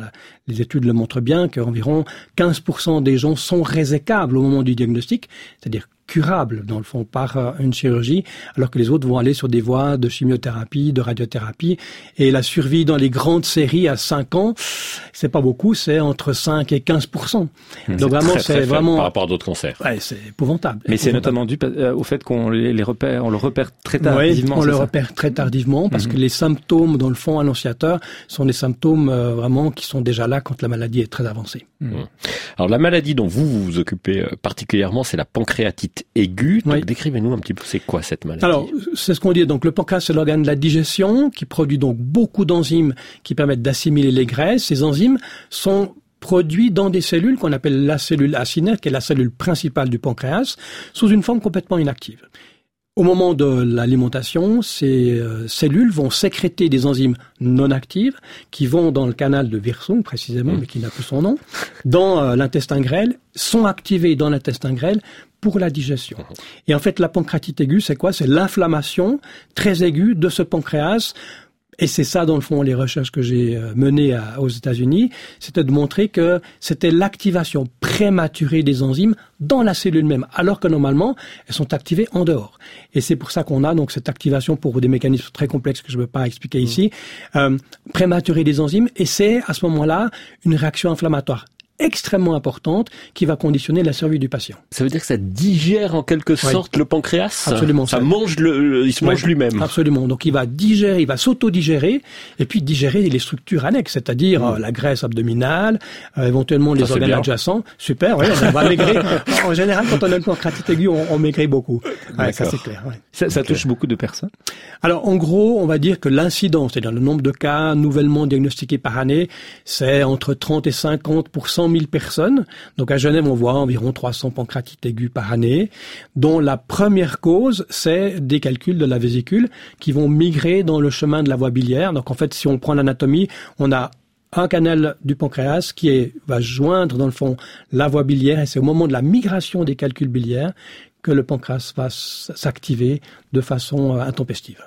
les études le montrent bien qu'environ 15% des gens sont résécables au moment du diagnostic, c'est-à-dire curables, dans le fond, par une chirurgie, alors que les autres vont aller sur des voies de chimiothérapie, de radiothérapie. Et la survie dans les grandes séries à 5 ans, c'est pas beaucoup, c'est entre 5 et 15%. Donc vraiment, très, c'est très vraiment... par rapport à d'autres cancers. Ouais, c'est épouvantable. Mais c'est notamment dû au fait qu'on les repère, on le repère très tardivement. Oui, on le repère très tardivement parce que les symptômes, dans le fond, annonciateurs, sont des symptômes vraiment qui sont déjà là quand la maladie est très avancée. Alors la maladie dont vous vous occupez particulièrement, c'est la pancréatite aiguë. Donc décrivez-nous un petit peu, c'est quoi cette maladie? Alors, c'est ce qu'on dit. Donc le pancréas, c'est l'organe de la digestion qui produit donc beaucoup d'enzymes qui permettent d'assimiler les graisses. Ces enzymes sont produits dans des cellules qu'on appelle la cellule acinaire, qui est la cellule principale du pancréas, sous une forme complètement inactive. Au moment de l'alimentation, ces cellules vont sécréter des enzymes non actives qui vont dans le canal de Wirsung, précisément, mais qui n'a plus son nom, dans l'intestin grêle, sont activées dans l'intestin grêle pour la digestion. Et en fait, la pancréatite aiguë, c'est quoi? C'est l'inflammation très aiguë de ce pancréas. Et c'est ça, dans le fond, les recherches que j'ai menées aux États-Unis, c'était de montrer que c'était l'activation prématurée des enzymes dans la cellule même, alors que normalement, elles sont activées en dehors. Et c'est pour ça qu'on a donc cette activation pour des mécanismes très complexes que je ne peux pas expliquer ici, prématurée des enzymes, et c'est à ce moment-là une réaction inflammatoire extrêmement importante qui va conditionner la survie du patient. Ça veut dire que ça digère en quelque sorte le pancréas? Absolument. Ça mange il se mange lui-même. Absolument. Donc il va digérer, il va s'auto-digérer et puis digérer les structures annexes, c'est-à-dire la graisse abdominale, éventuellement les organes adjacents. Super, on va maigrir. En général, quand on a une pancréatite aiguë, on maigrit beaucoup. Ouais, ça c'est clair. Ouais. Ça touche beaucoup de personnes? Alors en gros, on va dire que l'incidence, c'est-à-dire le nombre de cas nouvellement diagnostiqués par année, c'est entre 30 et 50 pour 100 000 personnes. Donc à Genève, on voit environ 300 pancréatites aiguës par année, dont la première cause, c'est des calculs de la vésicule qui vont migrer dans le chemin de la voie biliaire. Donc en fait, si on prend l'anatomie, on a un canal du pancréas qui va joindre dans le fond la voie biliaire, et c'est au moment de la migration des calculs biliaires que le pancréas va s'activer de façon intempestive.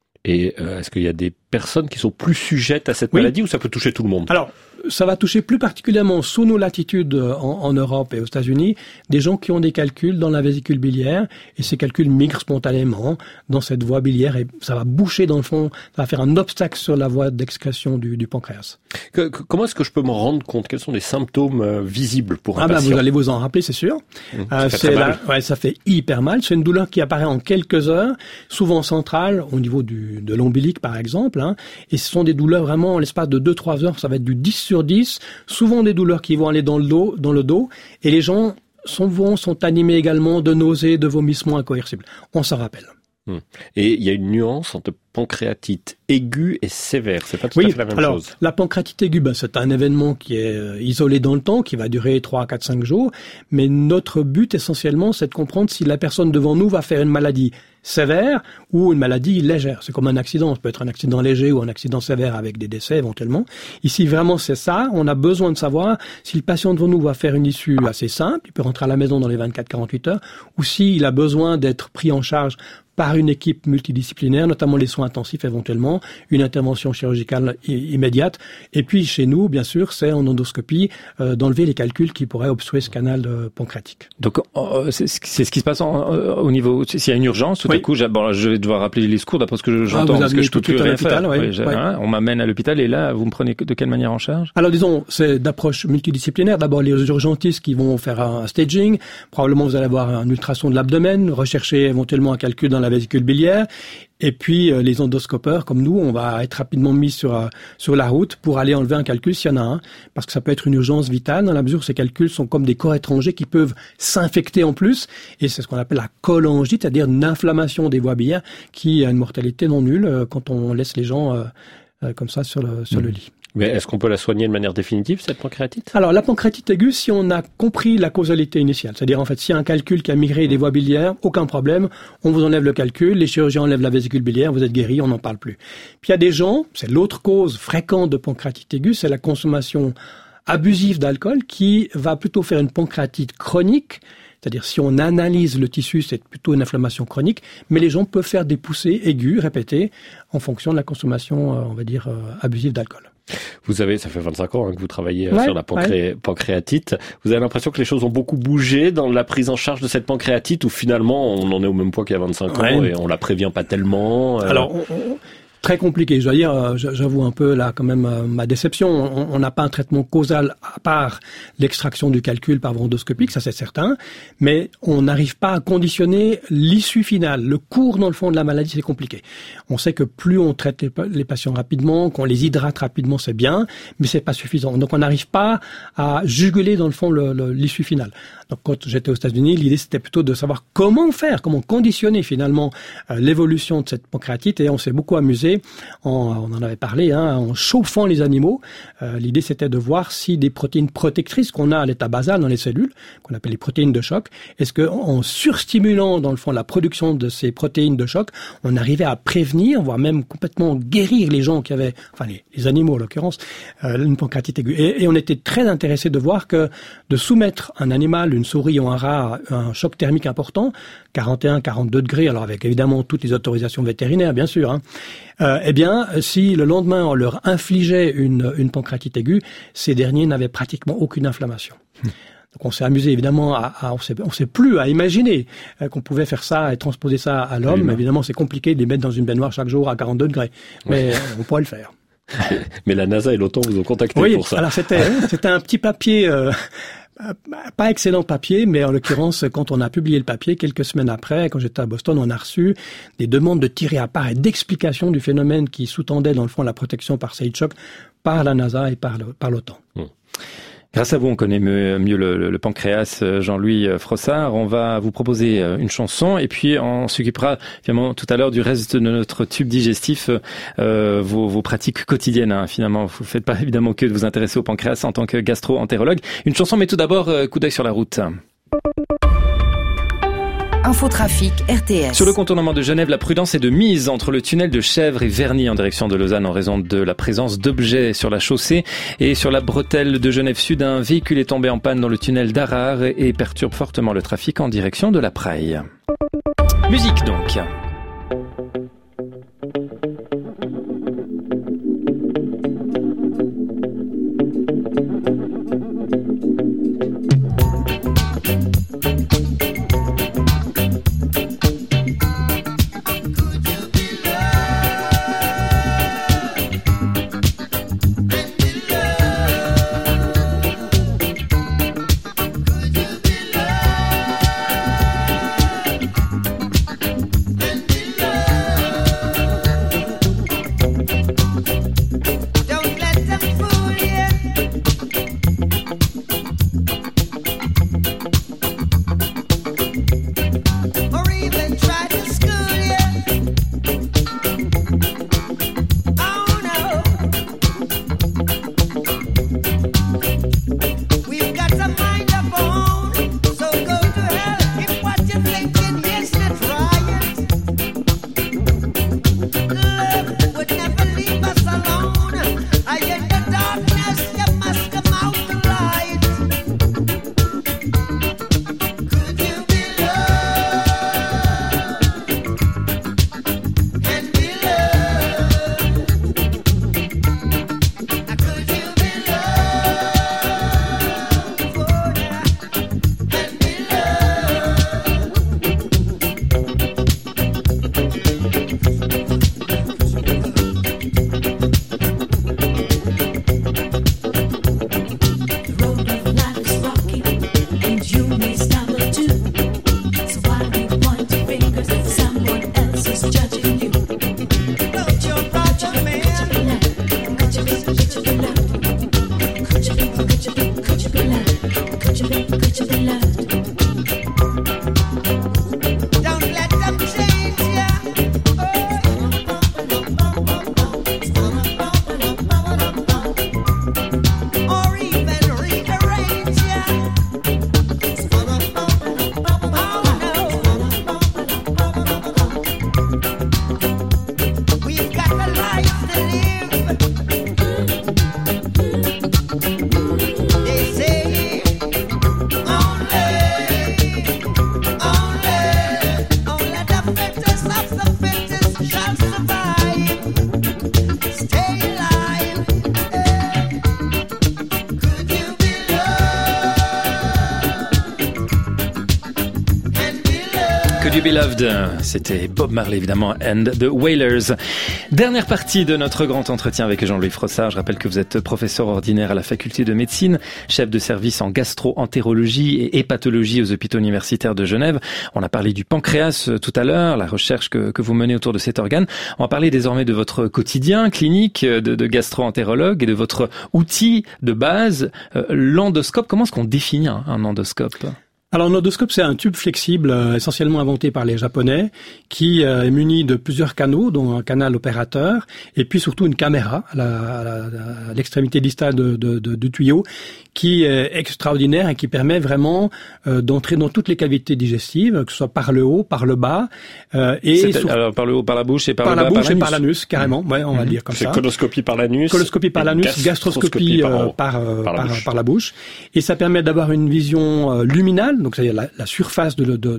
Et est-ce qu'il y a des personnes qui sont plus sujettes à cette maladie ou ça peut toucher tout le monde? Alors, ça va toucher plus particulièrement sous nos latitudes en Europe et aux États-Unis des gens qui ont des calculs dans la vésicule biliaire, et ces calculs migrent spontanément dans cette voie biliaire et ça va boucher dans le fond, ça va faire un obstacle sur la voie d'excrétion du pancréas. Comment est-ce que je peux m'en rendre compte? Quels sont les symptômes visibles pour un patient? Vous allez vous en rappeler, c'est sûr. Ça fait hyper mal. C'est une douleur qui apparaît en quelques heures, souvent centrale au niveau de l'ombilic par exemple, et ce sont des douleurs vraiment en l'espace de 2-3 heures, ça va être du 10/10, souvent des douleurs qui vont aller dans le dos, et les gens sont animés également de nausées, de vomissements incoercibles. On s'en rappelle. Et il y a une nuance entre pancréatite aiguë et sévère. C'est pas tout à fait la même chose. La pancréatite aiguë, c'est un événement qui est isolé dans le temps, qui va durer 3, 4, 5 jours. Mais notre but, essentiellement, c'est de comprendre si la personne devant nous va faire une maladie sévère ou une maladie légère. C'est comme un accident. Ça peut être un accident léger ou un accident sévère avec des décès, éventuellement. Ici, vraiment, c'est ça. On a besoin de savoir si le patient devant nous va faire une issue assez simple. Il peut rentrer à la maison dans les 24-48 heures. Ou s'il a besoin d'être pris en charge par une équipe multidisciplinaire, notamment les soins intensifs éventuellement, une intervention chirurgicale immédiate. Et puis chez nous, bien sûr, c'est en endoscopie d'enlever les calculs qui pourraient obstruer ce canal pancréatique. Donc c'est ce qui se passe au niveau, s'il y a une urgence, tout à coup, je vais devoir rappeler les secours d'après ce que j'entends, parce que je peux plus rien faire. On m'amène à l'hôpital et là, vous me prenez de quelle manière en charge? Alors disons, c'est d'approche multidisciplinaire. D'abord les urgentistes qui vont faire un staging. Probablement vous allez avoir un ultrason de l'abdomen, rechercher éventuellement un calcul dans la vésicule biliaire. Et puis les endoscopeurs, comme nous, on va être rapidement mis sur la route pour aller enlever un calcul s'il y en a un, parce que ça peut être une urgence vitale dans la mesure où ces calculs sont comme des corps étrangers qui peuvent s'infecter en plus, et c'est ce qu'on appelle la cholangite, c'est-à-dire une inflammation des voies biliaires qui a une mortalité non nulle quand on laisse les gens comme ça sur le lit. Mais est-ce qu'on peut la soigner de manière définitive, cette pancréatite? Alors, la pancréatite aiguë, si on a compris la causalité initiale, c'est-à-dire, en fait, s'il y a un calcul qui a migré des voies biliaires, aucun problème, on vous enlève le calcul, les chirurgiens enlèvent la vésicule biliaire, vous êtes guéri, on n'en parle plus. Puis il y a des gens, c'est l'autre cause fréquente de pancréatite aiguë, c'est la consommation abusive d'alcool qui va plutôt faire une pancréatite chronique, C'est-à-dire, si on analyse le tissu, c'est plutôt une inflammation chronique, mais les gens peuvent faire des poussées aiguës, répétées, en fonction de la consommation, on va dire, abusive d'alcool. Ça fait 25 ans que vous travaillez sur la pancréatite. Vous avez l'impression que les choses ont beaucoup bougé dans la prise en charge de cette pancréatite, ou finalement on en est au même point qu'il y a 25 ans et on la prévient pas tellement Alors, très compliqué. Je dois dire, j'avoue un peu là quand même ma déception. On n'a pas un traitement causal à part l'extraction du calcul par voie endoscopique, ça c'est certain, mais on n'arrive pas à conditionner l'issue finale. Le cours dans le fond de la maladie, c'est compliqué. On sait que plus on traite les patients rapidement, qu'on les hydrate rapidement, c'est bien, mais c'est pas suffisant. Donc on n'arrive pas à juguler dans le fond l'issue finale. Donc quand j'étais aux États-Unis, l'idée c'était plutôt de savoir comment conditionner finalement l'évolution de cette pancréatite, et on s'est beaucoup amusé. On en avait parlé, en chauffant les animaux. L'idée, c'était de voir si des protéines protectrices qu'on a à l'état basal dans les cellules, qu'on appelle les protéines de choc, est-ce qu'en surstimulant, dans le fond, la production de ces protéines de choc, on arrivait à prévenir, voire même complètement guérir les gens qui avaient, les animaux en l'occurrence, une pancréatite aiguë. Et on était très intéressés de voir que de soumettre un animal, une souris ou un rat, à un choc thermique important, 41, 42 degrés, alors avec évidemment toutes les autorisations vétérinaires, bien sûr, si le lendemain on leur infligeait une pancréatite aiguë, ces derniers n'avaient pratiquement aucune inflammation. Donc on s'est amusé évidemment on s'est plus à imaginer qu'on pouvait faire ça et transposer ça à l'homme. Oui, évidemment, c'est compliqué de les mettre dans une baignoire chaque jour à 42 degrés, mais on pourrait le faire. Mais la NASA et l'OTAN vous ont contacté pour ça. Alors c'était un petit papier. Pas excellent papier, mais en l'occurrence, quand on a publié le papier, quelques semaines après, quand j'étais à Boston, on a reçu des demandes de tirer à part et d'explications du phénomène qui sous-tendait, dans le fond, la protection par Sage Shock par la NASA et par l'OTAN. Grâce à vous, on connaît mieux le pancréas. Jean-Louis Frossard, on va vous proposer une chanson et puis on s'occupera finalement tout à l'heure du reste de notre tube digestif, vos pratiques quotidiennes. Finalement, vous ne faites pas évidemment que de vous intéresser au pancréas en tant que gastro-entérologue. Une chanson, mais tout d'abord, coup d'œil sur la route. Infotrafic RTS. Sur le contournement de Genève, la prudence est de mise entre le tunnel de Chèvres et Verny en direction de Lausanne en raison de la présence d'objets sur la chaussée. Et sur la bretelle de Genève Sud, un véhicule est tombé en panne dans le tunnel d'Arar et perturbe fortement le trafic en direction de la Praille. Musique donc. You Beloved, c'était Bob Marley évidemment and the Wailers. Dernière partie de notre grand entretien avec Jean-Louis Frossard. Je rappelle que vous êtes professeur ordinaire à la faculté de médecine, chef de service en gastro-entérologie et hépatologie aux hôpitaux universitaires de Genève. On a parlé du pancréas tout à l'heure, la recherche que vous menez autour de cet organe. On va parler désormais de votre quotidien clinique de gastro-entérologue et de votre outil de base, l'endoscope. Comment est-ce qu'on définit un endoscope ? Alors, l'endoscope, c'est un tube flexible, essentiellement inventé par les Japonais, qui est muni de plusieurs canaux, dont un canal opérateur, et puis surtout une caméra à l'extrémité distale du tuyau, qui est extraordinaire et qui permet vraiment d'entrer dans toutes les cavités digestives, que ce soit par le haut, par le bas, alors par le haut, par la bouche et par le bas, par l'anus, carrément. Ouais, on va le dire comme ça. C'est coloscopie par l'anus. Coloscopie par l'anus, gastroscopie par la bouche. Et ça permet d'avoir une vision luminale, donc c'est-à-dire la surface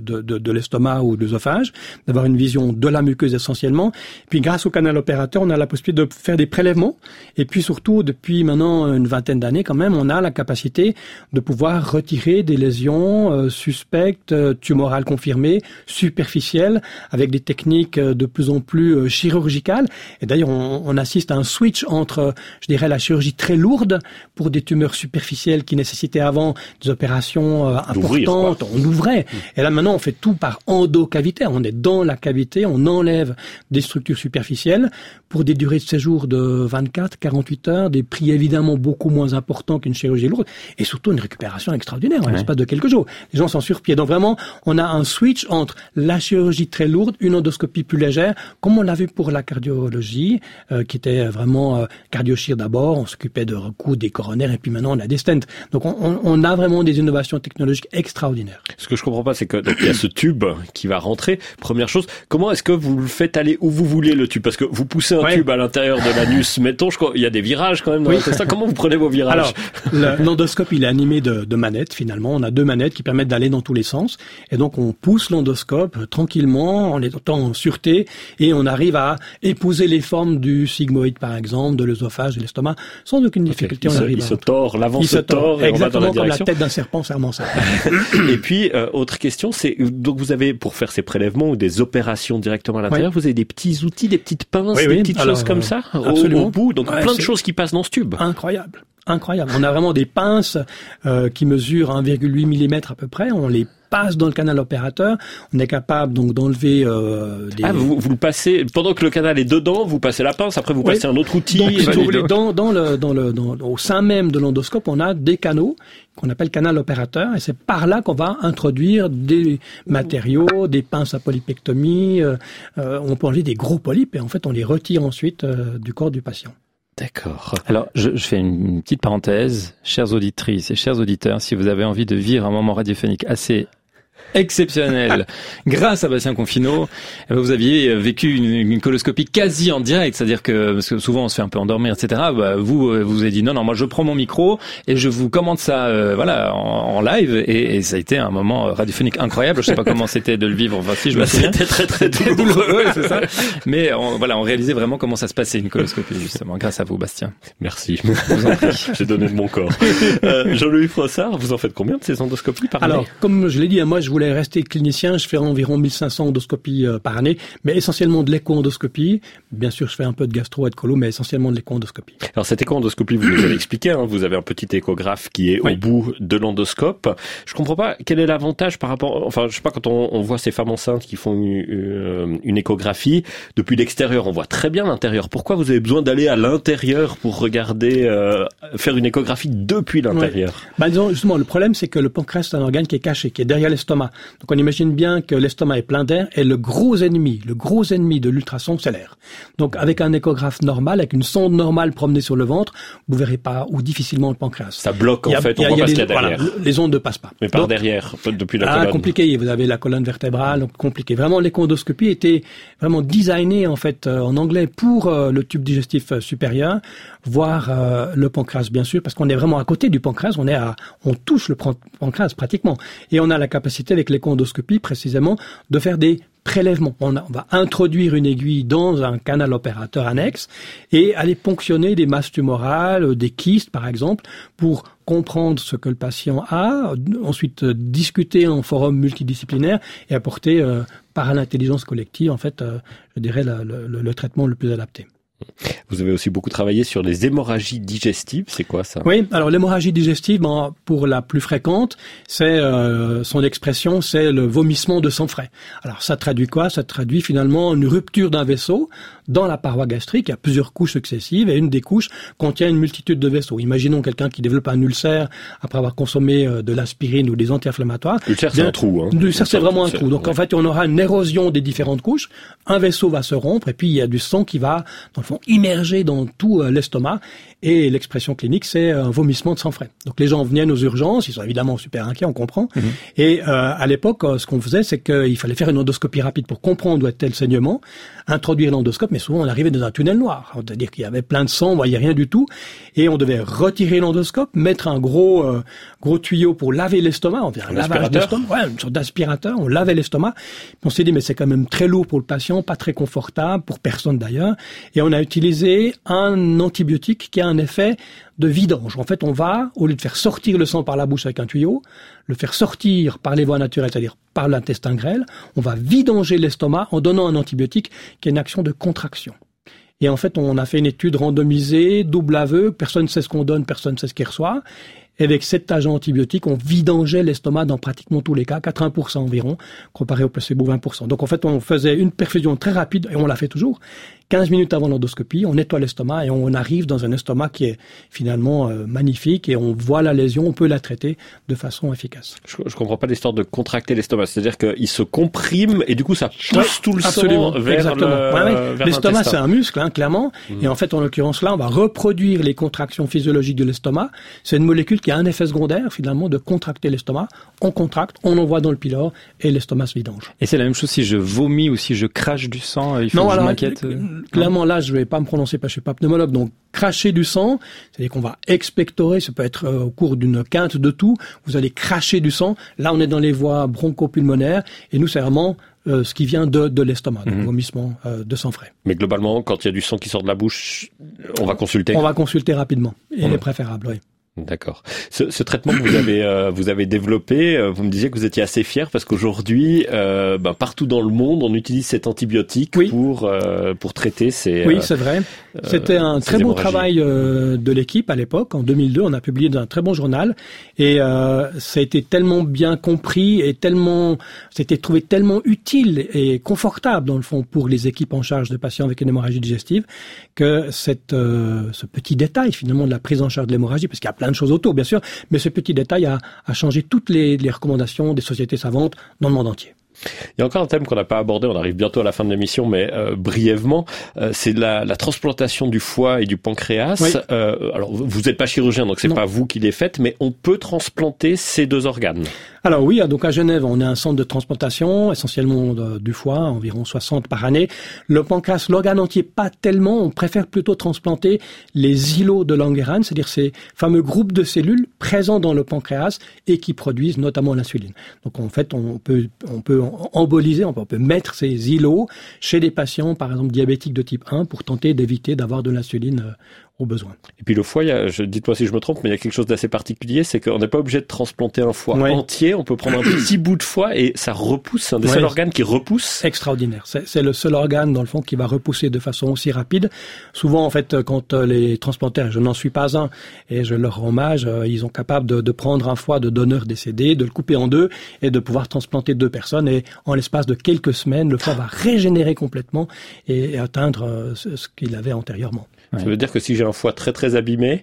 de l'estomac ou de l'œsophage, d'avoir une vision de la muqueuse essentiellement. Puis grâce au canal opérateur, on a la possibilité de faire des prélèvements. Et puis surtout, depuis maintenant une vingtaine d'années quand même, on a la capacité de pouvoir retirer des lésions suspectes, tumorales confirmées, superficielles, avec des techniques de plus en plus chirurgicales. Et d'ailleurs, on assiste à un switch entre, je dirais, la chirurgie très lourde pour des tumeurs superficielles qui nécessitaient avant des opérations importantes. On ouvrait. Et là, maintenant, on fait tout par endocavitaire. On est dans la cavité, on enlève des structures superficielles pour des durées de séjour de 24, 48 heures, des prix évidemment beaucoup moins importants qu'une chirurgie lourde, et surtout une récupération extraordinaire en l'espace de quelques jours. Les gens sont sur pied. Donc vraiment, on a un switch entre la chirurgie très lourde, une endoscopie plus légère, comme on l'a vu pour la cardiologie, qui était vraiment cardiochir d'abord, on s'occupait de recoudre des coronaires, et puis maintenant on a des stents. Donc on a vraiment des innovations technologiques extraordinaire. Ce que je comprends pas, c'est que il y a ce tube qui va rentrer. Première chose, comment est-ce que vous le faites aller où vous voulez le tube ? Parce que vous poussez un tube à l'intérieur de l'anus, mettons, il y a des virages quand même dans l'intestin. Comment vous prenez vos virages ? Alors, l'endoscope, il est animé de manettes finalement. On a 2 manettes qui permettent d'aller dans tous les sens. Et donc, on pousse l'endoscope tranquillement, en étant en sûreté, et on arrive à épouser les formes du sigmoïde, par exemple, de l'œsophage, de l'estomac, sans aucune difficulté. Il se tord, l'avant se tord, et on va dans la direction. Exactement comme la tête d'un serpent serment ça. Et puis, autre question, c'est, donc vous avez, pour faire ces prélèvements ou des opérations directement à l'intérieur, vous avez des petits outils, des petites pinces, des petites choses comme ça, au bout, donc plein de choses qui passent dans ce tube. Incroyable. On a vraiment des pinces qui mesurent 1,8 mm à peu près, on les passe dans le canal opérateur, on est capable donc d'enlever des... Ah, vous le passez, pendant que le canal est dedans, vous passez la pince, après vous passez un autre outil. Donc, si vous voulez, au sein même de l'endoscope, on a des canaux qu'on appelle canal opérateur, et c'est par là qu'on va introduire des matériaux, des pinces à polypectomie, on peut enlever des gros polypes, et en fait on les retire ensuite du corps du patient. D'accord. Alors, je fais une petite parenthèse. Chères auditrices et chers auditeurs, si vous avez envie de vivre un moment radiophonique assez exceptionnel grâce à Bastien Confineau, vous aviez vécu une coloscopie quasi en direct, c'est-à-dire que, parce que souvent on se fait un peu endormir, etc. Vous avez dit non, moi je prends mon micro et je vous commente ça en live, et ça a été un moment radiophonique incroyable. Je sais pas comment c'était de le vivre, enfin si je me souviens. C'était très douloureux, c'est ça. Mais on réalisait vraiment comment ça se passait une coloscopie, justement, grâce à vous, Bastien. Merci. Vous en prie. J'ai donné de mon corps. Jean-Louis Frossard, vous en faites combien de ces endoscopies par année ? Alors, comme je l'ai dit, moi je voulais rester clinicien, je fais environ 1500 endoscopies par année, mais essentiellement de l'écho-endoscopie. Bien sûr, je fais un peu de gastro et de colo, mais essentiellement de l'écho-endoscopie. Alors cette écho-endoscopie, vous nous avez expliqué, vous avez un petit échographe qui est au bout de l'endoscope. Je comprends pas quel est l'avantage par rapport, enfin je sais pas, quand on voit ces femmes enceintes qui font une échographie, depuis l'extérieur on voit très bien l'intérieur. Pourquoi vous avez besoin d'aller à l'intérieur pour regarder, faire une échographie depuis l'intérieur ? Disons, justement, le problème c'est que le pancréas c'est un organe qui est caché, qui est derrière l'estomac. Donc on imagine bien que l'estomac est plein d'air, et le gros ennemi de l'ultrason, c'est l'air. Donc avec un échographe normal, avec une sonde normale promenée sur le ventre, vous verrez pas ou difficilement le pancréas. Ça bloque on voit pas ce qu'il y a derrière. Voilà, les ondes ne passent pas. Mais par derrière, depuis la colonne. Compliqué, vous avez la colonne vertébrale, donc compliqué. Vraiment, l'écho-endoscopie était vraiment designée en fait en anglais pour le tube digestif supérieur, voire le pancréas bien sûr, parce qu'on est vraiment à côté du pancréas, on touche le pancréas pratiquement, et on a la capacité avec l'écho-endoscopie précisément de faire des prélèvement. On va introduire une aiguille dans un canal opérateur annexe et aller ponctionner des masses tumorales, des kystes par exemple, pour comprendre ce que le patient a, ensuite discuter en forum multidisciplinaire et apporter par l'intelligence collective, en fait, je dirais le traitement le plus adapté. Vous avez aussi beaucoup travaillé sur les hémorragies digestives. C'est quoi ça? Oui, alors l'hémorragie digestive, pour la plus fréquente, c'est son expression, c'est le vomissement de sang frais. Alors ça traduit quoi? Ça traduit finalement une rupture d'un vaisseau dans la paroi gastrique. Il y a plusieurs couches successives et une des couches contient une multitude de vaisseaux. Imaginons quelqu'un qui développe un ulcère après avoir consommé de l'aspirine ou des anti-inflammatoires. L'ulcère, c'est un trou. L'ulcère, c'est vraiment un trou. Donc en fait, on aura une érosion des différentes couches. Un vaisseau va se rompre et puis il y a du sang qui va, dans le fond, immergé dans tout l'estomac, et l'expression clinique, c'est un vomissement de sang frais. Donc les gens viennent aux urgences, ils sont évidemment super inquiets, on comprend. Et à l'époque, ce qu'on faisait, c'est qu'il fallait faire une endoscopie rapide pour comprendre où était le saignement, introduire l'endoscope, mais souvent on arrivait dans un tunnel noir, c'est-à-dire qu'il y avait plein de sang, on voyait rien du tout, et on devait retirer l'endoscope, mettre un gros tuyau pour laver l'estomac, on faisait un lavage d'estomac, une sorte d'aspirateur, on lavait l'estomac. On s'est dit mais c'est quand même très lourd pour le patient, pas très confortable pour personne d'ailleurs, et on a utilisé un antibiotique qui a un effet de vidange. En fait, on va, au lieu de faire sortir le sang par la bouche avec un tuyau, le faire sortir par les voies naturelles, c'est-à-dire par l'intestin grêle, on va vidanger l'estomac en donnant un antibiotique qui a une action de contraction. Et en fait, on a fait une étude randomisée, double aveugle, personne ne sait ce qu'on donne, personne ne sait ce qu'il reçoit. Et avec cet agent antibiotique, on vidangeait l'estomac dans pratiquement tous les cas, 80% environ, comparé au placebo 20%. Donc en fait, on faisait une perfusion très rapide, et on l'a fait toujours, 15 minutes avant l'endoscopie, on nettoie l'estomac et on arrive dans un estomac qui est finalement magnifique et on voit la lésion, on peut la traiter de façon efficace. Je comprends pas l'histoire de contracter l'estomac, c'est-à-dire qu'il se comprime et du coup ça pousse tout le sang vers vers l'estomac, c'est un muscle, clairement. Et en fait, en l'occurrence là, on va reproduire les contractions physiologiques de l'estomac. C'est une molécule qui a un effet secondaire finalement de contracter l'estomac. On contracte, on envoie dans le pylore et l'estomac se vidange. Et c'est la même chose si je vomis ou si je crache du sang, il faut que je m'inquiète. Clairement, là, je vais pas me prononcer parce que je suis pas pneumologue. Donc, cracher du sang, c'est-à-dire qu'on va expectorer, ça peut être au cours d'une quinte de toux, vous allez cracher du sang. Là, on est dans les voies bronchopulmonaires et nous, c'est vraiment ce qui vient de l'estomac, donc vomissement de sang frais. Mais globalement, quand il y a du sang qui sort de la bouche, on va consulter. On va consulter rapidement. Et il est préférable, oui. D'accord. Ce traitement que vous avez développé, vous me disiez que vous étiez assez fier parce qu'aujourd'hui, partout dans le monde, on utilise cet antibiotique pour traiter ces. Oui, c'est vrai. C'était un très bon travail de l'équipe à l'époque. En 2002, on a publié dans un très bon journal et ça a été tellement bien compris et c'était trouvé tellement utile et confortable dans le fond pour les équipes en charge de patients avec une hémorragie digestive que ce petit détail finalement de la prise en charge de l'hémorragie, parce qu'il y a plein de choses autour, bien sûr, mais ce petit détail a changé toutes les recommandations des sociétés savantes dans le monde entier. Il y a encore un thème qu'on n'a pas abordé, on arrive bientôt à la fin de l'émission, mais brièvement, c'est la transplantation du foie et du pancréas. Oui. Alors, vous n'êtes pas chirurgien, donc c'est pas vous qui les faites, mais on peut transplanter ces deux organes. Alors oui, donc à Genève, on a un centre de transplantation, essentiellement du foie, environ 60 par année. Le pancréas, l'organe entier, pas tellement. On préfère plutôt transplanter les îlots de Langerhans, c'est-à-dire ces fameux groupes de cellules présents dans le pancréas et qui produisent notamment l'insuline. Donc en fait, on peut emboliser, on peut mettre ces îlots chez des patients, par exemple diabétiques de type 1, pour tenter d'éviter d'avoir de l'insuline au besoin. Et puis le foie, dites-moi si je me trompe, mais il y a quelque chose d'assez particulier, c'est qu'on n'est pas obligé de transplanter un foie entier, on peut prendre un petit bout de foie et ça repousse, c'est un des seuls organes qui repousse. Extraordinaire, c'est le seul organe dans le fond qui va repousser de façon aussi rapide. Souvent en fait, quand les transplantaires, je n'en suis pas un, et je leur rends hommage, ils sont capables de prendre un foie de donneur décédé, de le couper en deux et de pouvoir transplanter 2 personnes, et en l'espace de quelques semaines, le foie va régénérer complètement et atteindre ce qu'il avait antérieurement. Ça veut dire que si j'ai un foie très très abîmé,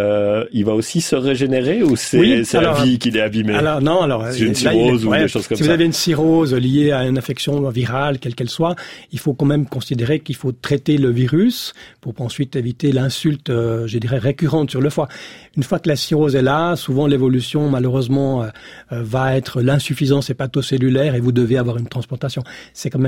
il va aussi se régénérer, ou c'est la vie qu'il est abîmé? Si j'ai une cirrhose ou des choses comme ça. Si vous avez une cirrhose liée à une infection virale, quelle qu'elle soit, il faut quand même considérer qu'il faut traiter le virus pour ensuite éviter l'insulte, je dirais, récurrente sur le foie. Une fois que la cirrhose est là, souvent l'évolution, malheureusement, va être l'insuffisance hépatocellulaire et vous devez avoir une transplantation. C'est quand même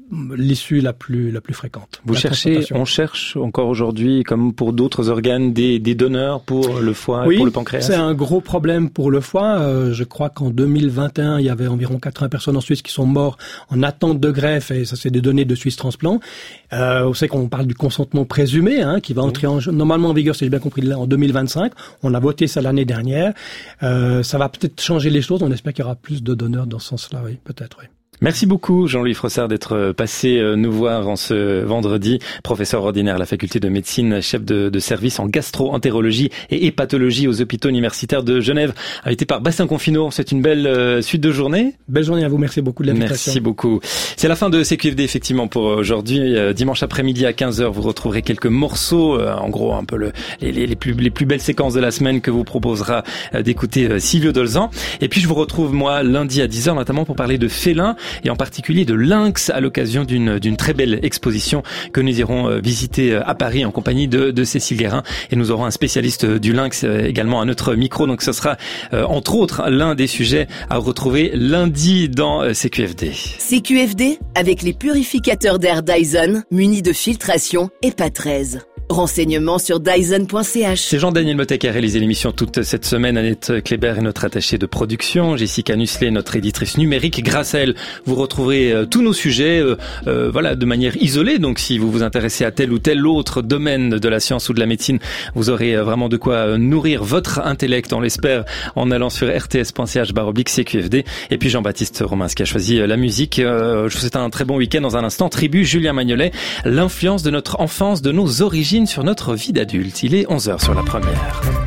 l'issue la plus fréquente. On cherche encore aujourd'hui, comme pour d'autres organes, des donneurs pour le foie et pour le pancréas. C'est un gros problème pour le foie. Je crois qu'en 2021, il y avait environ 80 personnes en Suisse qui sont mortes en attente de greffe, et ça c'est des données de Suisse Transplant. On sait qu'on parle du consentement présumé, qui va entrer normalement en vigueur, si j'ai bien compris, en 2025. On a voté ça l'année dernière. Ça va peut-être changer les choses. On espère qu'il y aura plus de donneurs dans ce sens-là, oui, peut-être, oui. Merci beaucoup Jean-Louis Frossard d'être passé nous voir en ce vendredi, professeur ordinaire à la faculté de médecine, chef de service en gastro-entérologie et hépatologie aux hôpitaux universitaires de Genève, invité par Bastien Confinot. C'est une belle suite de journée. Belle journée à vous, merci beaucoup de l'invitation. Merci beaucoup. C'est la fin de CQFD effectivement pour aujourd'hui. Dimanche après-midi à 15h, vous retrouverez quelques morceaux, en gros un peu les plus belles séquences de la semaine que vous proposera d'écouter Silvio Dolzan. Et puis je vous retrouve moi lundi à 10h notamment pour parler de félins, et en particulier de lynx à l'occasion d'une très belle exposition que nous irons visiter à Paris en compagnie de Cécile Guérin, et nous aurons un spécialiste du lynx également à notre micro, donc ce sera entre autres l'un des sujets à retrouver lundi dans CQFD. CQFD avec les purificateurs d'air Dyson munis de filtration EPA 13. Renseignements sur Dyson.ch. C'est Jean-Daniel Motet qui a réalisé l'émission toute cette semaine. Annette Kléber est notre attachée de production. Jessica Nusselet, notre éditrice numérique. Grâce à elle, vous retrouverez tous nos sujets de manière isolée. Donc si vous vous intéressez à tel ou tel autre domaine de la science ou de la médecine, vous aurez vraiment de quoi nourrir votre intellect, on l'espère, en allant sur rts.ch/CQFD. Et puis Jean-Baptiste Romain qui a choisi la musique. Je vous souhaite un très bon week-end. Dans un instant, Tribu, Julien Magnolet, l'influence de notre enfance, de nos origines sur notre vie d'adulte. Il est 11h sur la première.